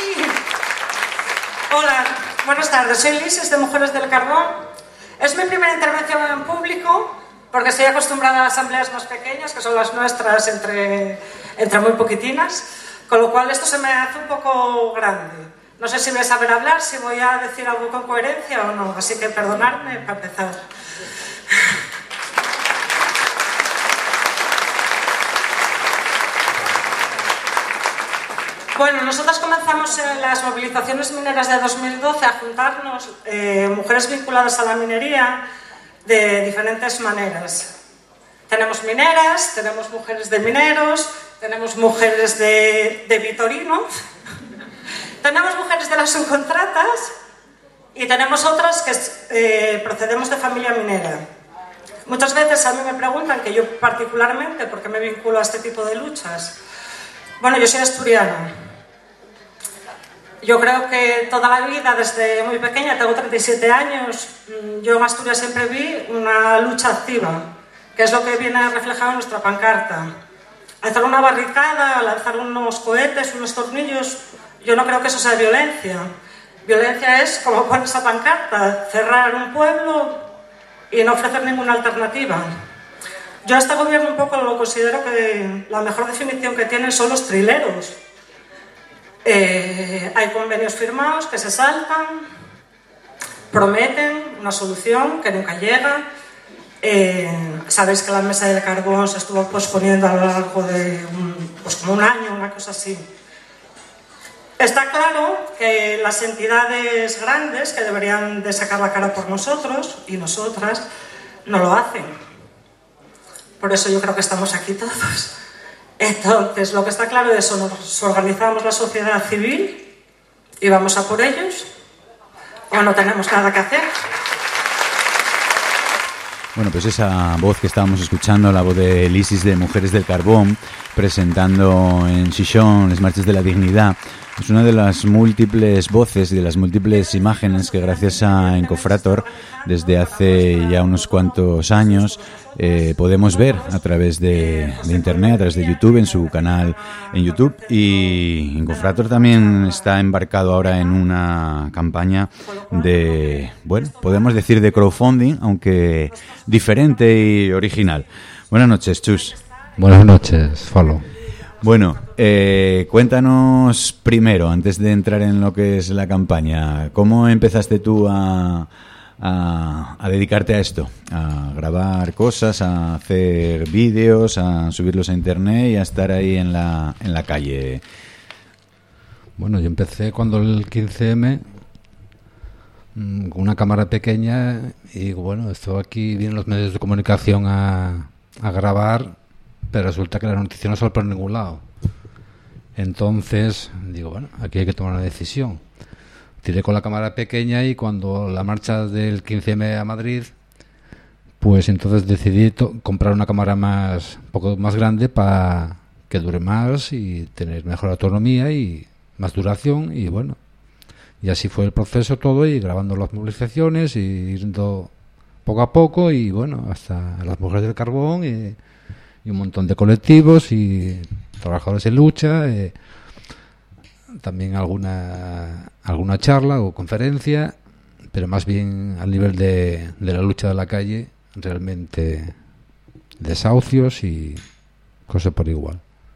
Hola, buenas tardes. Soy Lisis de Mujeres del Carbón. Es mi primera intervención en público porque estoy acostumbrada a asambleas más pequeñas, que son las nuestras, entre muy poquitinas, con lo cual esto se me hace un poco grande. No sé si voy a saber hablar, si voy a decir algo con coherencia o no, así que perdonadme para empezar. Bueno, nosotras comenzamos en las movilizaciones mineras de 2012 a juntarnos mujeres vinculadas a la minería de diferentes maneras. Tenemos mineras, tenemos mujeres de mineros, tenemos mujeres de Vitorino, tenemos mujeres de las subcontratas y tenemos otras que procedemos de familia minera. Muchas veces a mí me preguntan, que yo particularmente, ¿por qué me vinculo a este tipo de luchas? Bueno, yo soy asturiana. Yo creo que toda la vida, desde muy pequeña, tengo 37 años, yo en Asturias siempre vi una lucha activa, que es lo que viene reflejado en nuestra pancarta. Alzar una barricada, lanzar unos cohetes, unos tornillos, yo no creo que eso sea violencia. Violencia es, como pone esa pancarta, cerrar un pueblo y no ofrecer ninguna alternativa. Yo a este gobierno un poco lo considero que la mejor definición que tienen son los trileros. Hay convenios firmados que se saltan, prometen una solución que nunca llega. Sabéis que la mesa del carbón se estuvo posponiendo a lo largo de como un año, una cosa así. Está claro que las entidades grandes que deberían de sacar la cara por nosotros y nosotras no lo hacen. Por eso yo creo que estamos aquí todos. Entonces, lo que está claro es que nos organizamos la sociedad civil y vamos a por ellos, o no tenemos nada que hacer. Bueno, pues esa voz que estábamos escuchando, la voz de Lisis de Mujeres del Carbón, presentando en Xixón les Marches de la Dignidad, es una de las múltiples voces y de las múltiples imágenes que, gracias a Encofrator, desde hace ya unos cuantos años podemos ver a través de internet, a través de YouTube, en su canal en YouTube. Y Encofrator también está embarcado ahora en una campaña de, bueno, podemos decir de crowdfunding, aunque diferente y original. Buenas noches, Chus. Buenas noches, Falo. Bueno, cuéntanos primero, antes de entrar en lo que es la campaña, ¿cómo empezaste tú a dedicarte a esto? A grabar cosas, a hacer vídeos, a subirlos a internet y a estar ahí en la calle. Bueno, yo empecé cuando el 15M con una cámara pequeña y bueno, esto aquí vienen los medios de comunicación a grabar, pero resulta que la noticia no sale por ningún lado. Entonces digo, bueno, aquí hay que tomar una decisión. Tiré con la cámara pequeña y cuando la marcha del 15M a Madrid, pues entonces decidí comprar una cámara un poco más grande para que dure más y tener mejor autonomía y más duración. Y bueno, y así fue el proceso todo, y grabando las movilizaciones y yendo poco a poco, y bueno, hasta las Mujeres del Carbón y un montón de colectivos y trabajadores en lucha, también alguna charla o conferencia, pero más bien al nivel de la lucha de la calle, realmente desahucios y cosas por igual.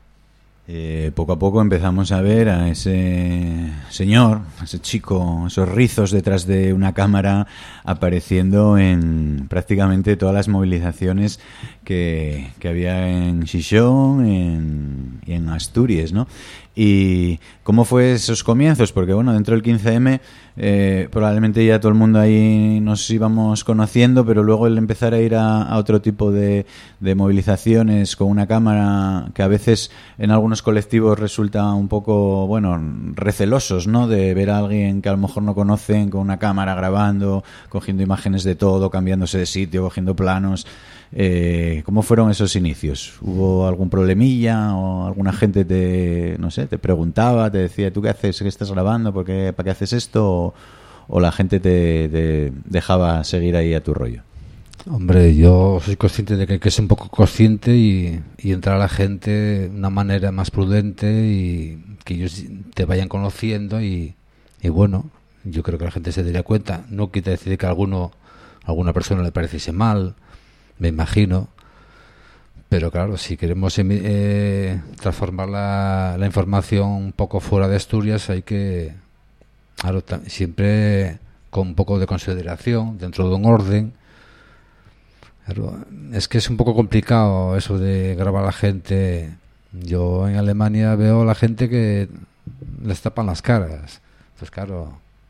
Poco a poco empezamos a ver a ese señor, a ese chico, esos rizos detrás de una cámara, apareciendo en prácticamente todas las movilizaciones que había en Xixón y en Asturias, ¿no? ¿Y cómo fue esos comienzos? Porque bueno, dentro del 15M probablemente ya todo el mundo ahí nos íbamos conociendo, pero luego el empezar a ir a otro tipo de movilizaciones con una cámara que a veces en algunos colectivos resulta un poco, bueno, recelosos, ¿no? De ver a alguien que a lo mejor no conocen con una cámara grabando, cogiendo imágenes de todo, cambiándose de sitio, cogiendo planos. ¿Cómo fueron esos inicios? ¿Hubo algún problemilla o alguna gente te preguntaba, te decía, ¿tú qué haces? ¿Qué estás grabando? ¿Para qué haces esto? ¿O la gente te dejaba seguir ahí a tu rollo? Hombre, yo soy consciente de que hay que ser un poco consciente y entrar a la gente de una manera más prudente y que ellos te vayan conociendo y bueno, yo creo que la gente se daría cuenta. No quiere decir que a alguna persona le pareciese mal, me imagino, pero claro, si queremos transformar la información un poco fuera de Asturias, hay que, claro, siempre con un poco de consideración, dentro de un orden. Claro, es que es un poco complicado eso de grabar a la gente. Yo en Alemania veo a la gente que les tapan las caras. Pues claro,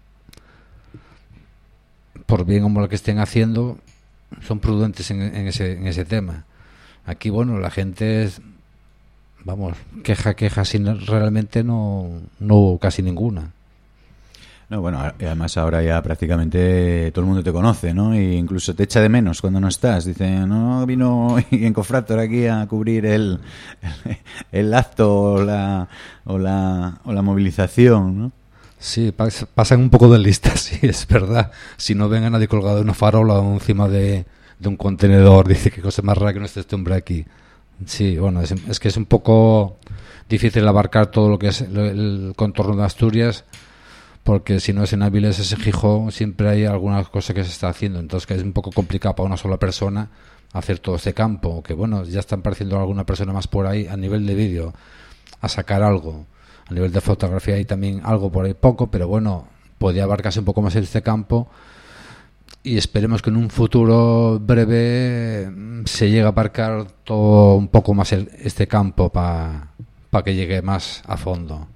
por bien o mal que estén haciendo, son prudentes en ese tema. Aquí, bueno, la gente es, vamos, queja sin realmente no hubo casi ninguna. No, bueno, además ahora ya prácticamente todo el mundo te conoce, ¿no? E incluso te echa de menos cuando no estás. Dice, no vino Encofractor aquí a cubrir el acto o la movilización, ¿no? Sí, pasan un poco de listas, sí, es verdad. Si no ven a nadie colgado de una farola o encima de un contenedor, dice qué cosa más rara que no esté este hombre aquí. Sí, bueno, es que es un poco difícil abarcar todo lo que es el contorno de Asturias, porque si no es en Avilés, es en Gijón, siempre hay alguna cosa que se está haciendo, entonces que es un poco complicado para una sola persona hacer todo este campo, que bueno, ya están apareciendo alguna persona más por ahí a nivel de vídeo, a sacar algo. A nivel de fotografía hay también algo por ahí poco, pero bueno, podría abarcarse un poco más este campo y esperemos que en un futuro breve se llegue a abarcar todo un poco más este campo para que llegue más a fondo.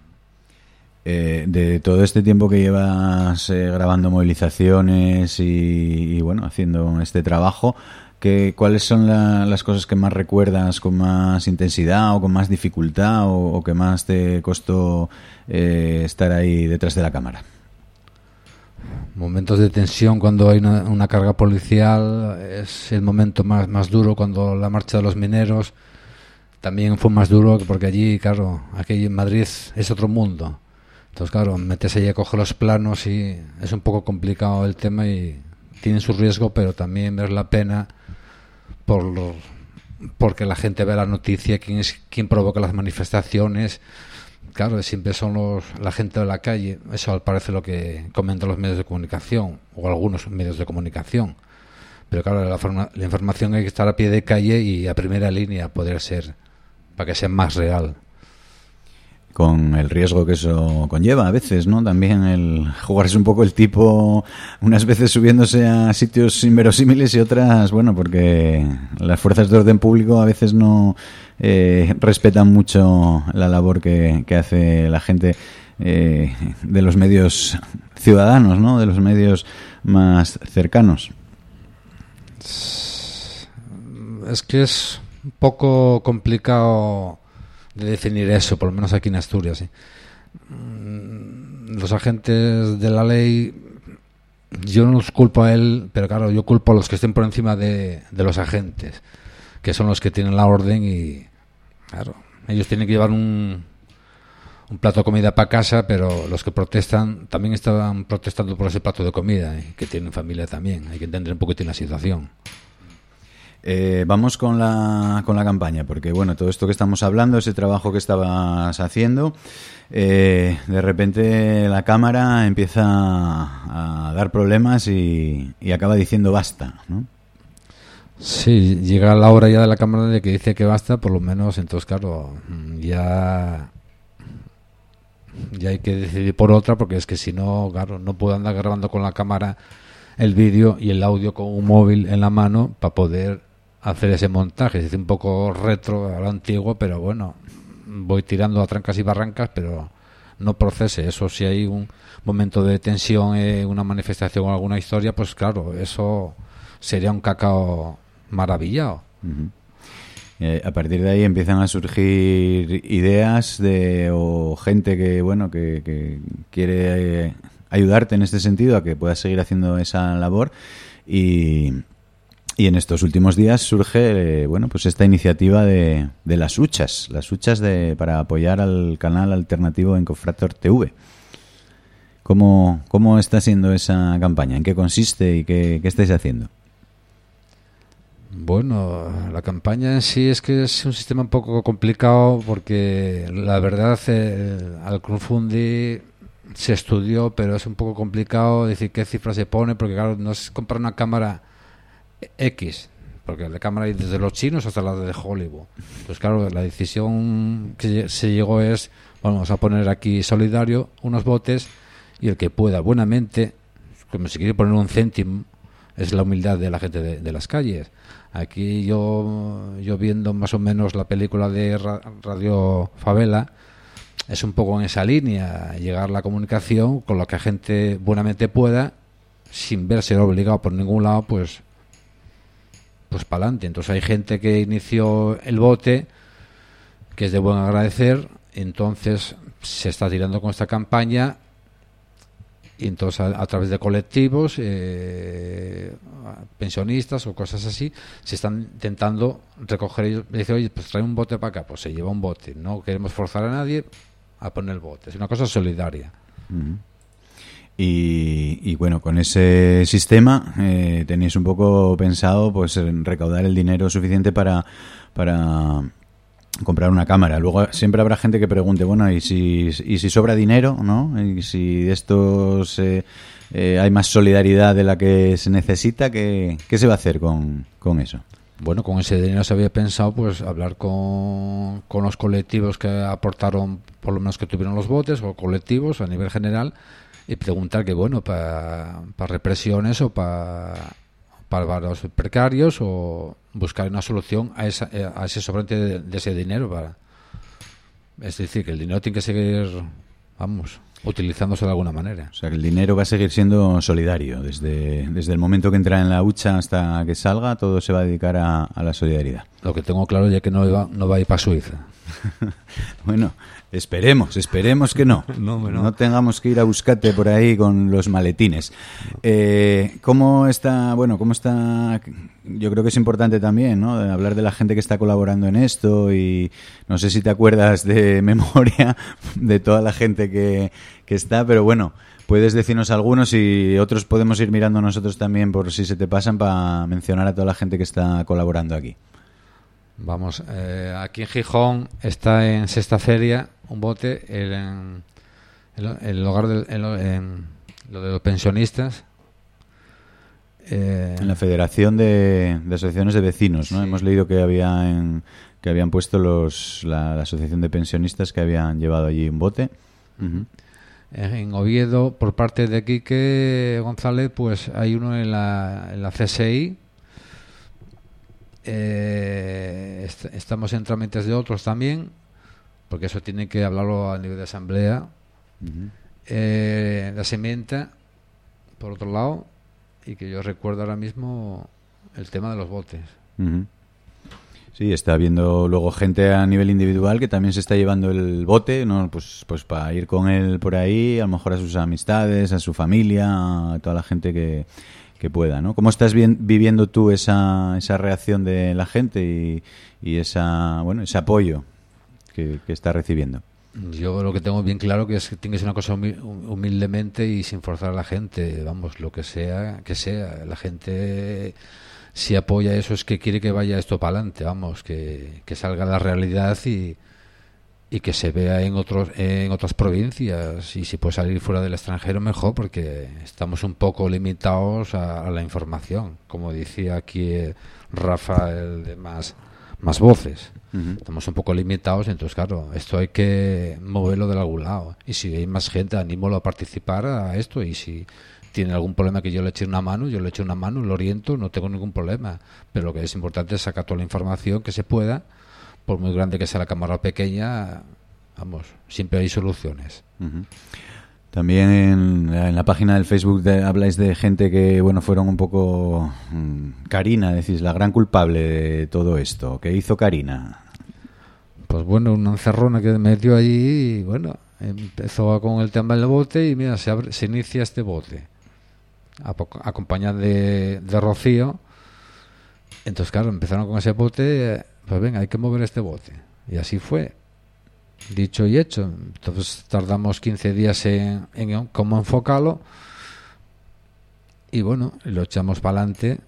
De todo este tiempo que llevas grabando movilizaciones y bueno, haciendo este trabajo, ¿cuáles son las cosas que más recuerdas con más intensidad o con más dificultad o que más te costó estar ahí detrás de la cámara? Momentos de tensión cuando hay una carga policial es el momento más duro, cuando la marcha de los mineros también fue más duro porque allí, claro, aquí en Madrid es otro mundo. Entonces, claro, metes ahí a coger los planos y es un poco complicado el tema y tiene su riesgo, pero también merece la pena porque la gente ve la noticia, quién provoca las manifestaciones. Claro, siempre son la gente de la calle. Eso al parecer lo que comentan los medios de comunicación o algunos medios de comunicación. Pero claro, la información hay que estar a pie de calle y a primera línea poder ser, para que sea más real. Con el riesgo que eso conlleva a veces, ¿no? También el jugarse un poco el tipo, unas veces subiéndose a sitios inverosímiles y otras, bueno, porque las fuerzas de orden público a veces no respetan mucho la labor que hace la gente de los medios ciudadanos, ¿no? De los medios más cercanos. Es que es un poco complicado de definir eso, por lo menos aquí en Asturias, ¿sí? Los agentes de la ley, yo no los culpo a él, pero claro, yo culpo a los que estén por encima de los agentes, que son los que tienen la orden y, claro, ellos tienen que llevar un plato de comida para casa, pero los que protestan también estaban protestando por ese plato de comida, que tienen familia también, hay que entender un poquitín la situación. Vamos con la campaña, porque bueno, todo esto que estamos hablando, ese trabajo que estabas haciendo, de repente la cámara empieza a dar problemas y acaba diciendo basta, ¿no? Sí, llega la hora ya de la cámara de que dice que basta, por lo menos, entonces claro, ya hay que decidir por otra, porque es que si no, claro, no puedo andar grabando con la cámara el vídeo y el audio con un móvil en la mano para poder hacer ese montaje. Es un poco retro, a lo antiguo, pero bueno, voy tirando a trancas y barrancas, pero no procese. Eso, si hay un momento de tensión, una manifestación o alguna historia, pues claro, eso sería un cacao maravillado. A partir de ahí empiezan a surgir ideas o gente que quiere ayudarte en este sentido a que puedas seguir haciendo esa labor, y en estos últimos días surge pues esta iniciativa de las huchas para apoyar al canal alternativo Encofrator TV. ¿Cómo está siendo esa campaña? ¿En qué consiste y qué estáis haciendo? Bueno, la campaña en sí es que es un sistema un poco complicado, porque la verdad al crowdfunding se estudió, pero es un poco complicado decir qué cifra se pone, porque claro, no es comprar una cámara X, porque la cámara hay desde los chinos hasta la de Hollywood. Pues claro, la decisión que se llegó es, vamos a poner aquí solidario unos botes, y el que pueda buenamente, como si quiere poner un céntimo, es la humildad de la gente de las calles. Aquí yo viendo más o menos la película de Radio Favela, es un poco en esa línea, llegar la comunicación con lo que la gente buenamente pueda, sin verse obligado por ningún lado, pues para adelante. Entonces hay gente que inició el bote, que es de buen agradecer, entonces se está tirando con esta campaña, y entonces a través de colectivos, pensionistas o cosas así, se están intentando recoger. Ellos dicen, oye, pues trae un bote para acá, pues se lleva un bote. No queremos forzar a nadie a poner el bote, es una cosa solidaria. Y bueno, con ese sistema tenéis un poco pensado pues en recaudar el dinero suficiente para comprar una cámara. Luego siempre habrá gente que pregunte, bueno, ¿y si sobra dinero, no? Y si de estos hay más solidaridad de la que se necesita, ¿qué se va a hacer con eso? Bueno, con ese dinero se había pensado pues hablar con los colectivos que aportaron, por lo menos que tuvieron los botes, o colectivos a nivel general, y preguntar que bueno, para represiones o para los precarios, o buscar una solución a ese sobrante de ese dinero. Es decir, que el dinero tiene que seguir, utilizándose de alguna manera. O sea, que el dinero va a seguir siendo solidario. Desde el momento que entra en la hucha hasta que salga, todo se va a dedicar a la solidaridad. Lo que tengo claro ya que no va a ir para Suiza. Bueno, esperemos que no. No tengamos que ir a buscarte por ahí con los maletines. ¿Cómo está? Yo creo que es importante también, ¿no?, de hablar de la gente que está colaborando en esto, y no sé si te acuerdas de memoria de toda la gente que está, pero bueno, puedes decirnos algunos, y otros podemos ir mirando nosotros también por si se te pasan, para mencionar a toda la gente que está colaborando aquí. Vamos, aquí en Gijón está en Sexta Feria un bote, en el hogar en lo de los pensionistas. En la Federación de Asociaciones de Vecinos, ¿no? Sí. Hemos leído que habían puesto la Asociación de Pensionistas, que habían llevado allí un bote. En Oviedo, por parte de Quique González, pues hay uno en la CSI. Estamos en trámites de otros también, porque eso tiene que hablarlo a nivel de asamblea. La Semienta, por otro lado, y que yo recuerdo ahora mismo el tema de los botes. Sí, está habiendo luego gente a nivel individual que también se está llevando el bote, ¿no? Pues para ir con él por ahí, a lo mejor a sus amistades, a su familia, a toda la gente que pueda, ¿no? ¿Cómo estás viviendo tú esa reacción de la gente y ese apoyo que está recibiendo? Yo lo que tengo bien claro que es que tiene que ser una cosa humildemente y sin forzar a la gente, lo que sea, la gente si apoya eso es que quiere que vaya esto para adelante, que salga la realidad y que se vea en otras provincias, y si puede salir fuera del extranjero mejor, porque estamos un poco limitados a la información, como decía aquí Rafa, el de más voces. Estamos un poco limitados, entonces claro, esto hay que moverlo de algún lado, y si hay más gente, anímalo a participar a esto, y si tiene algún problema que yo le eche una mano, lo oriento, no tengo ningún problema, pero lo que es importante es sacar toda la información que se pueda por muy grande que sea la cámara o pequeña, vamos, siempre hay soluciones. Uh-huh. También en la página del Facebook habláis de gente que, bueno, fueron un poco... Karina, decís, la gran culpable de todo esto. ¿Qué hizo Karina? Pues bueno, una encerrona que metió allí y, bueno, empezó con el tema del bote y mira, se inicia este bote. Acompañada de Rocío. Entonces, claro, empezaron con ese bote, pues venga, hay que mover este bote. Y así fue. Dicho y hecho. Entonces tardamos 15 días en cómo enfocarlo y bueno, lo echamos para adelante.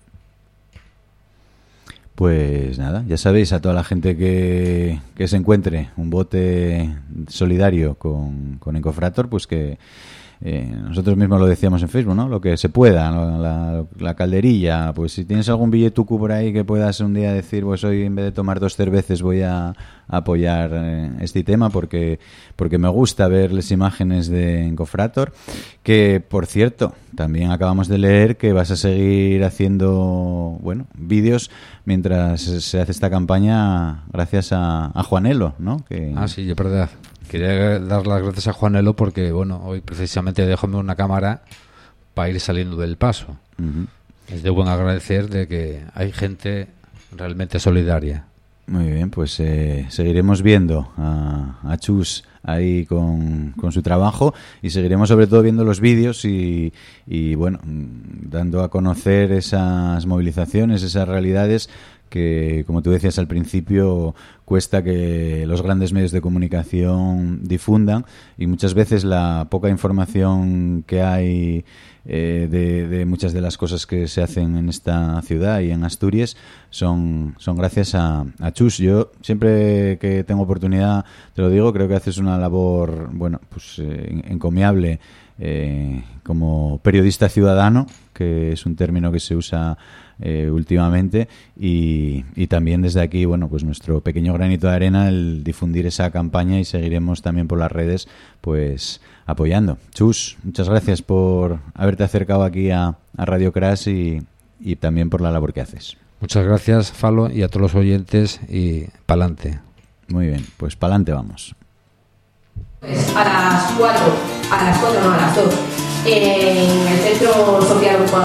Pues nada, ya sabéis, a toda la gente que se encuentre un bote solidario con Ecofrator, pues que nosotros mismos lo decíamos en Facebook, ¿no? Lo que se pueda, la calderilla, pues si tienes algún billetucu por ahí que puedas un día decir, pues hoy en vez de tomar 2 cervezas voy a apoyar este tema porque me gusta ver las imágenes de Ecofrator, que por cierto, también acabamos de leer que vas a seguir haciendo, bueno, vídeos mientras se hace esta campaña gracias a Juanelo, ¿no? Sí, es verdad. Quería dar las gracias a Juanelo porque, bueno, hoy precisamente déjame una cámara para ir saliendo del paso. Uh-huh. Es de buen agradecer de que hay gente realmente solidaria. Muy bien, pues seguiremos viendo a Chus ahí con su trabajo y seguiremos sobre todo viendo los vídeos y bueno, dando a conocer esas movilizaciones, esas realidades que, como tú decías al principio, cuesta que los grandes medios de comunicación difundan, y muchas veces la poca información que hay de muchas de las cosas que se hacen en esta ciudad y en Asturias son gracias a Chus. Yo siempre que tengo oportunidad te lo digo, creo que haces una labor, bueno, pues encomiable como periodista ciudadano, que es un término que se usa últimamente, y también desde aquí, bueno, pues nuestro pequeño granito de arena, el difundir esa campaña, y seguiremos también por las redes pues apoyando. Chus, muchas gracias por haberte acercado aquí a Radio Crash y también por la labor que haces. Muchas gracias, Falo, y a todos los oyentes, y pa'lante. Muy bien, pues pa'lante vamos. Pues a las 2 en el Centro Social Urbano.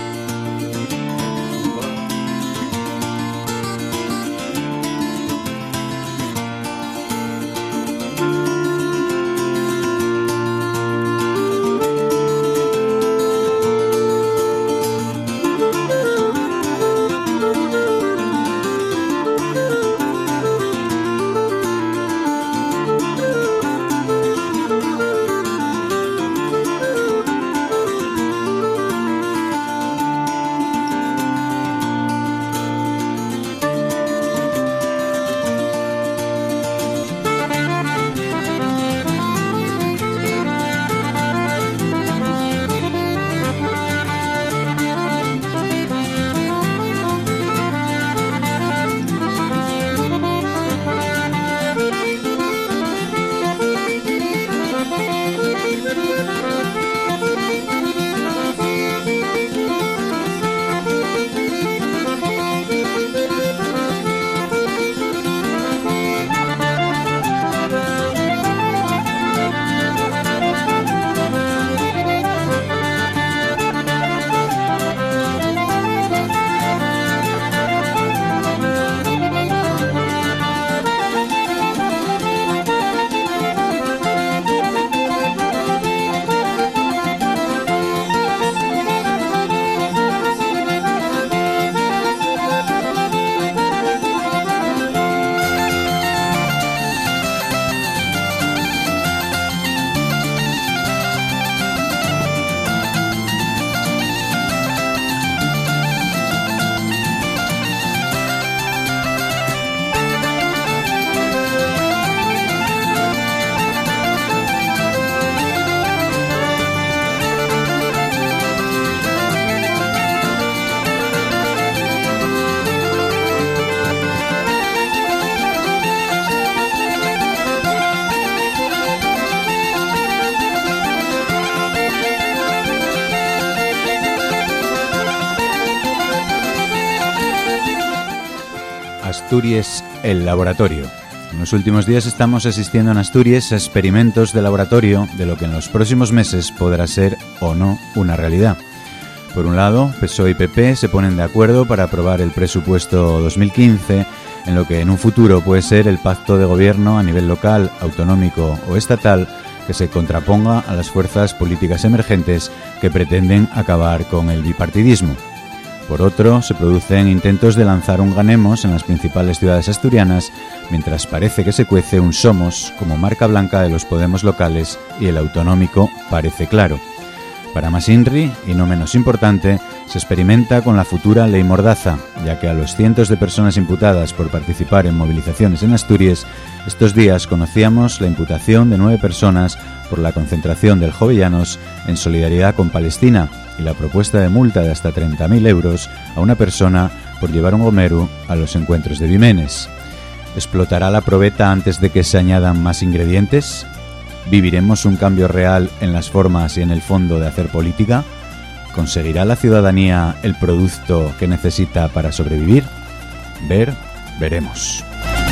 Asturias, el laboratorio. En los últimos días estamos asistiendo en Asturias a experimentos de laboratorio de lo que en los próximos meses podrá ser o no una realidad. Por un lado, PSOE y PP se ponen de acuerdo para aprobar el presupuesto 2015, en lo que en un futuro puede ser el pacto de gobierno a nivel local, autonómico o estatal que se contraponga a las fuerzas políticas emergentes que pretenden acabar con el bipartidismo. Por otro, se producen intentos de lanzar un ganemos en las principales ciudades asturianas, mientras parece que se cuece un Somos como marca blanca de los Podemos locales y el autonómico parece claro. Para más INRI, y no menos importante, se experimenta con la futura ley Mordaza, ya que a los cientos de personas imputadas por participar en movilizaciones en Asturias, estos días conocíamos la imputación de 9 personas por la concentración del Jovellanos en solidaridad con Palestina y la propuesta de multa de hasta 30.000 euros a una persona por llevar un gomeru a los encuentros de Vimenes. ¿Explotará la probeta antes de que se añadan más ingredientes? ¿Viviremos un cambio real en las formas y en el fondo de hacer política? ¿Conseguirá la ciudadanía el producto que necesita para sobrevivir? Veremos.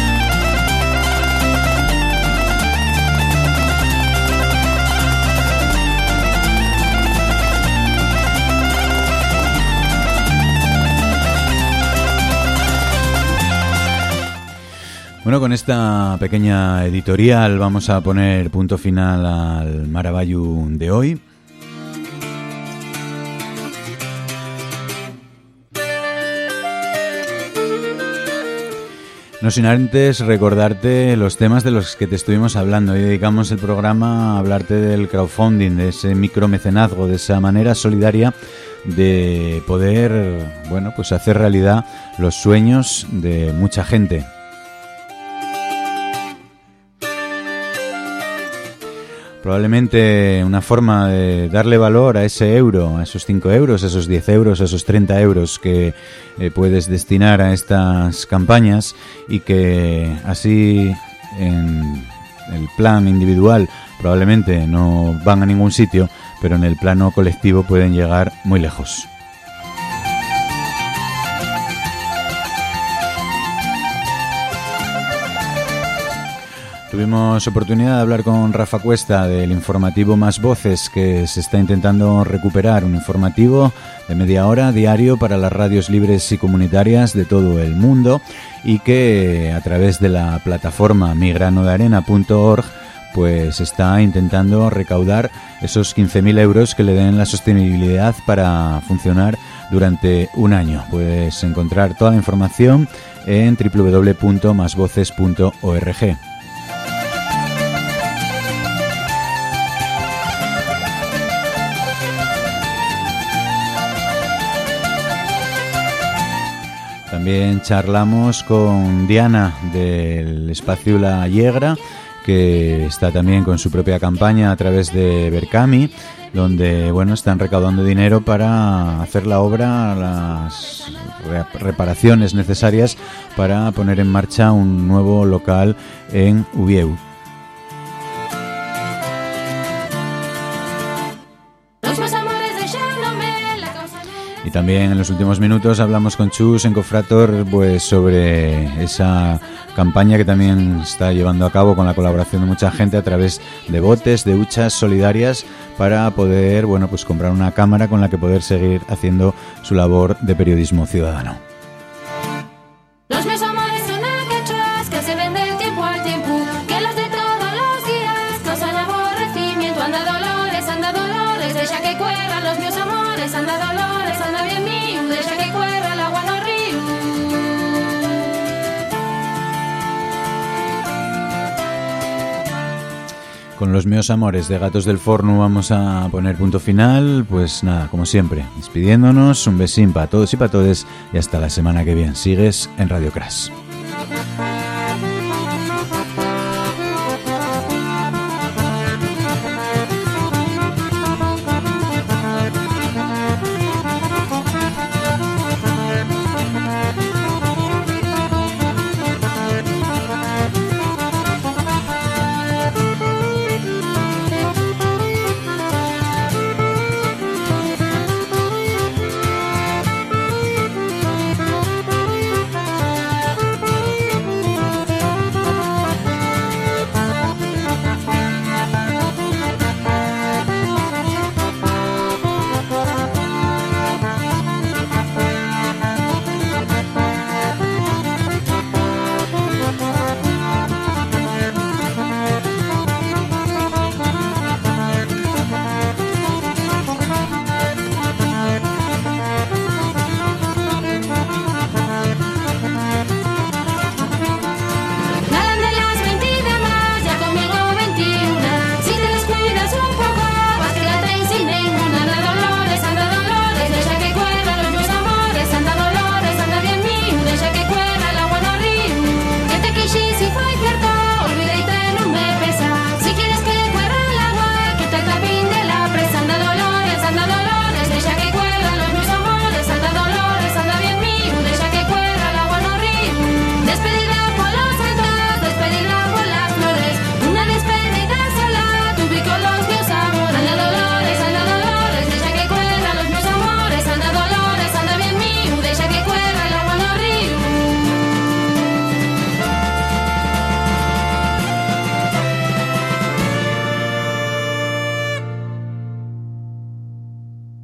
Bueno, con esta pequeña editorial vamos a poner punto final al Maravallu de hoy. No sin antes recordarte los temas de los que te estuvimos hablando. Hoy dedicamos el programa a hablarte del crowdfunding, de ese micromecenazgo, de esa manera solidaria de poder, bueno, pues hacer realidad los sueños de mucha gente. Probablemente una forma de darle valor a ese euro, a esos 5 euros, a esos 10 euros, a esos 30 euros que puedes destinar a estas campañas y que así en el plan individual probablemente no van a ningún sitio, pero en el plano colectivo pueden llegar muy lejos. Tuvimos oportunidad de hablar con Rafa Cuesta del informativo Más Voces, que se está intentando recuperar, un informativo de media hora diario para las radios libres y comunitarias de todo el mundo y que a través de la plataforma migranodearena.org pues está intentando recaudar esos 15.000 euros que le den la sostenibilidad para funcionar durante un año. Puedes encontrar toda la información en www.masvoces.org. También charlamos con Diana del espacio La Yegra, que está también con su propia campaña a través de Berkami, donde bueno, están recaudando dinero para hacer la obra, las reparaciones necesarias para poner en marcha un nuevo local en Ubieu. Y también en los últimos minutos hablamos con Chus en Cofrator pues sobre esa campaña que también está llevando a cabo con la colaboración de mucha gente a través de botes, de huchas solidarias para poder, bueno, pues comprar una cámara con la que poder seguir haciendo su labor de periodismo ciudadano. Los meus amores son aquellos que se ven del tiempo al tiempo, que los de todos los días causan aborrecimiento. Anda dolores, deja que cuerran los meus amores, anda dolores, anda bien mío, deja que cuerra el agua no río. Con los meus amores de Gatos del Forno vamos a poner punto final. Pues nada, como siempre, despidiéndonos, un besín para todos y para todes y hasta la semana que viene. Sigues en Radio Crash.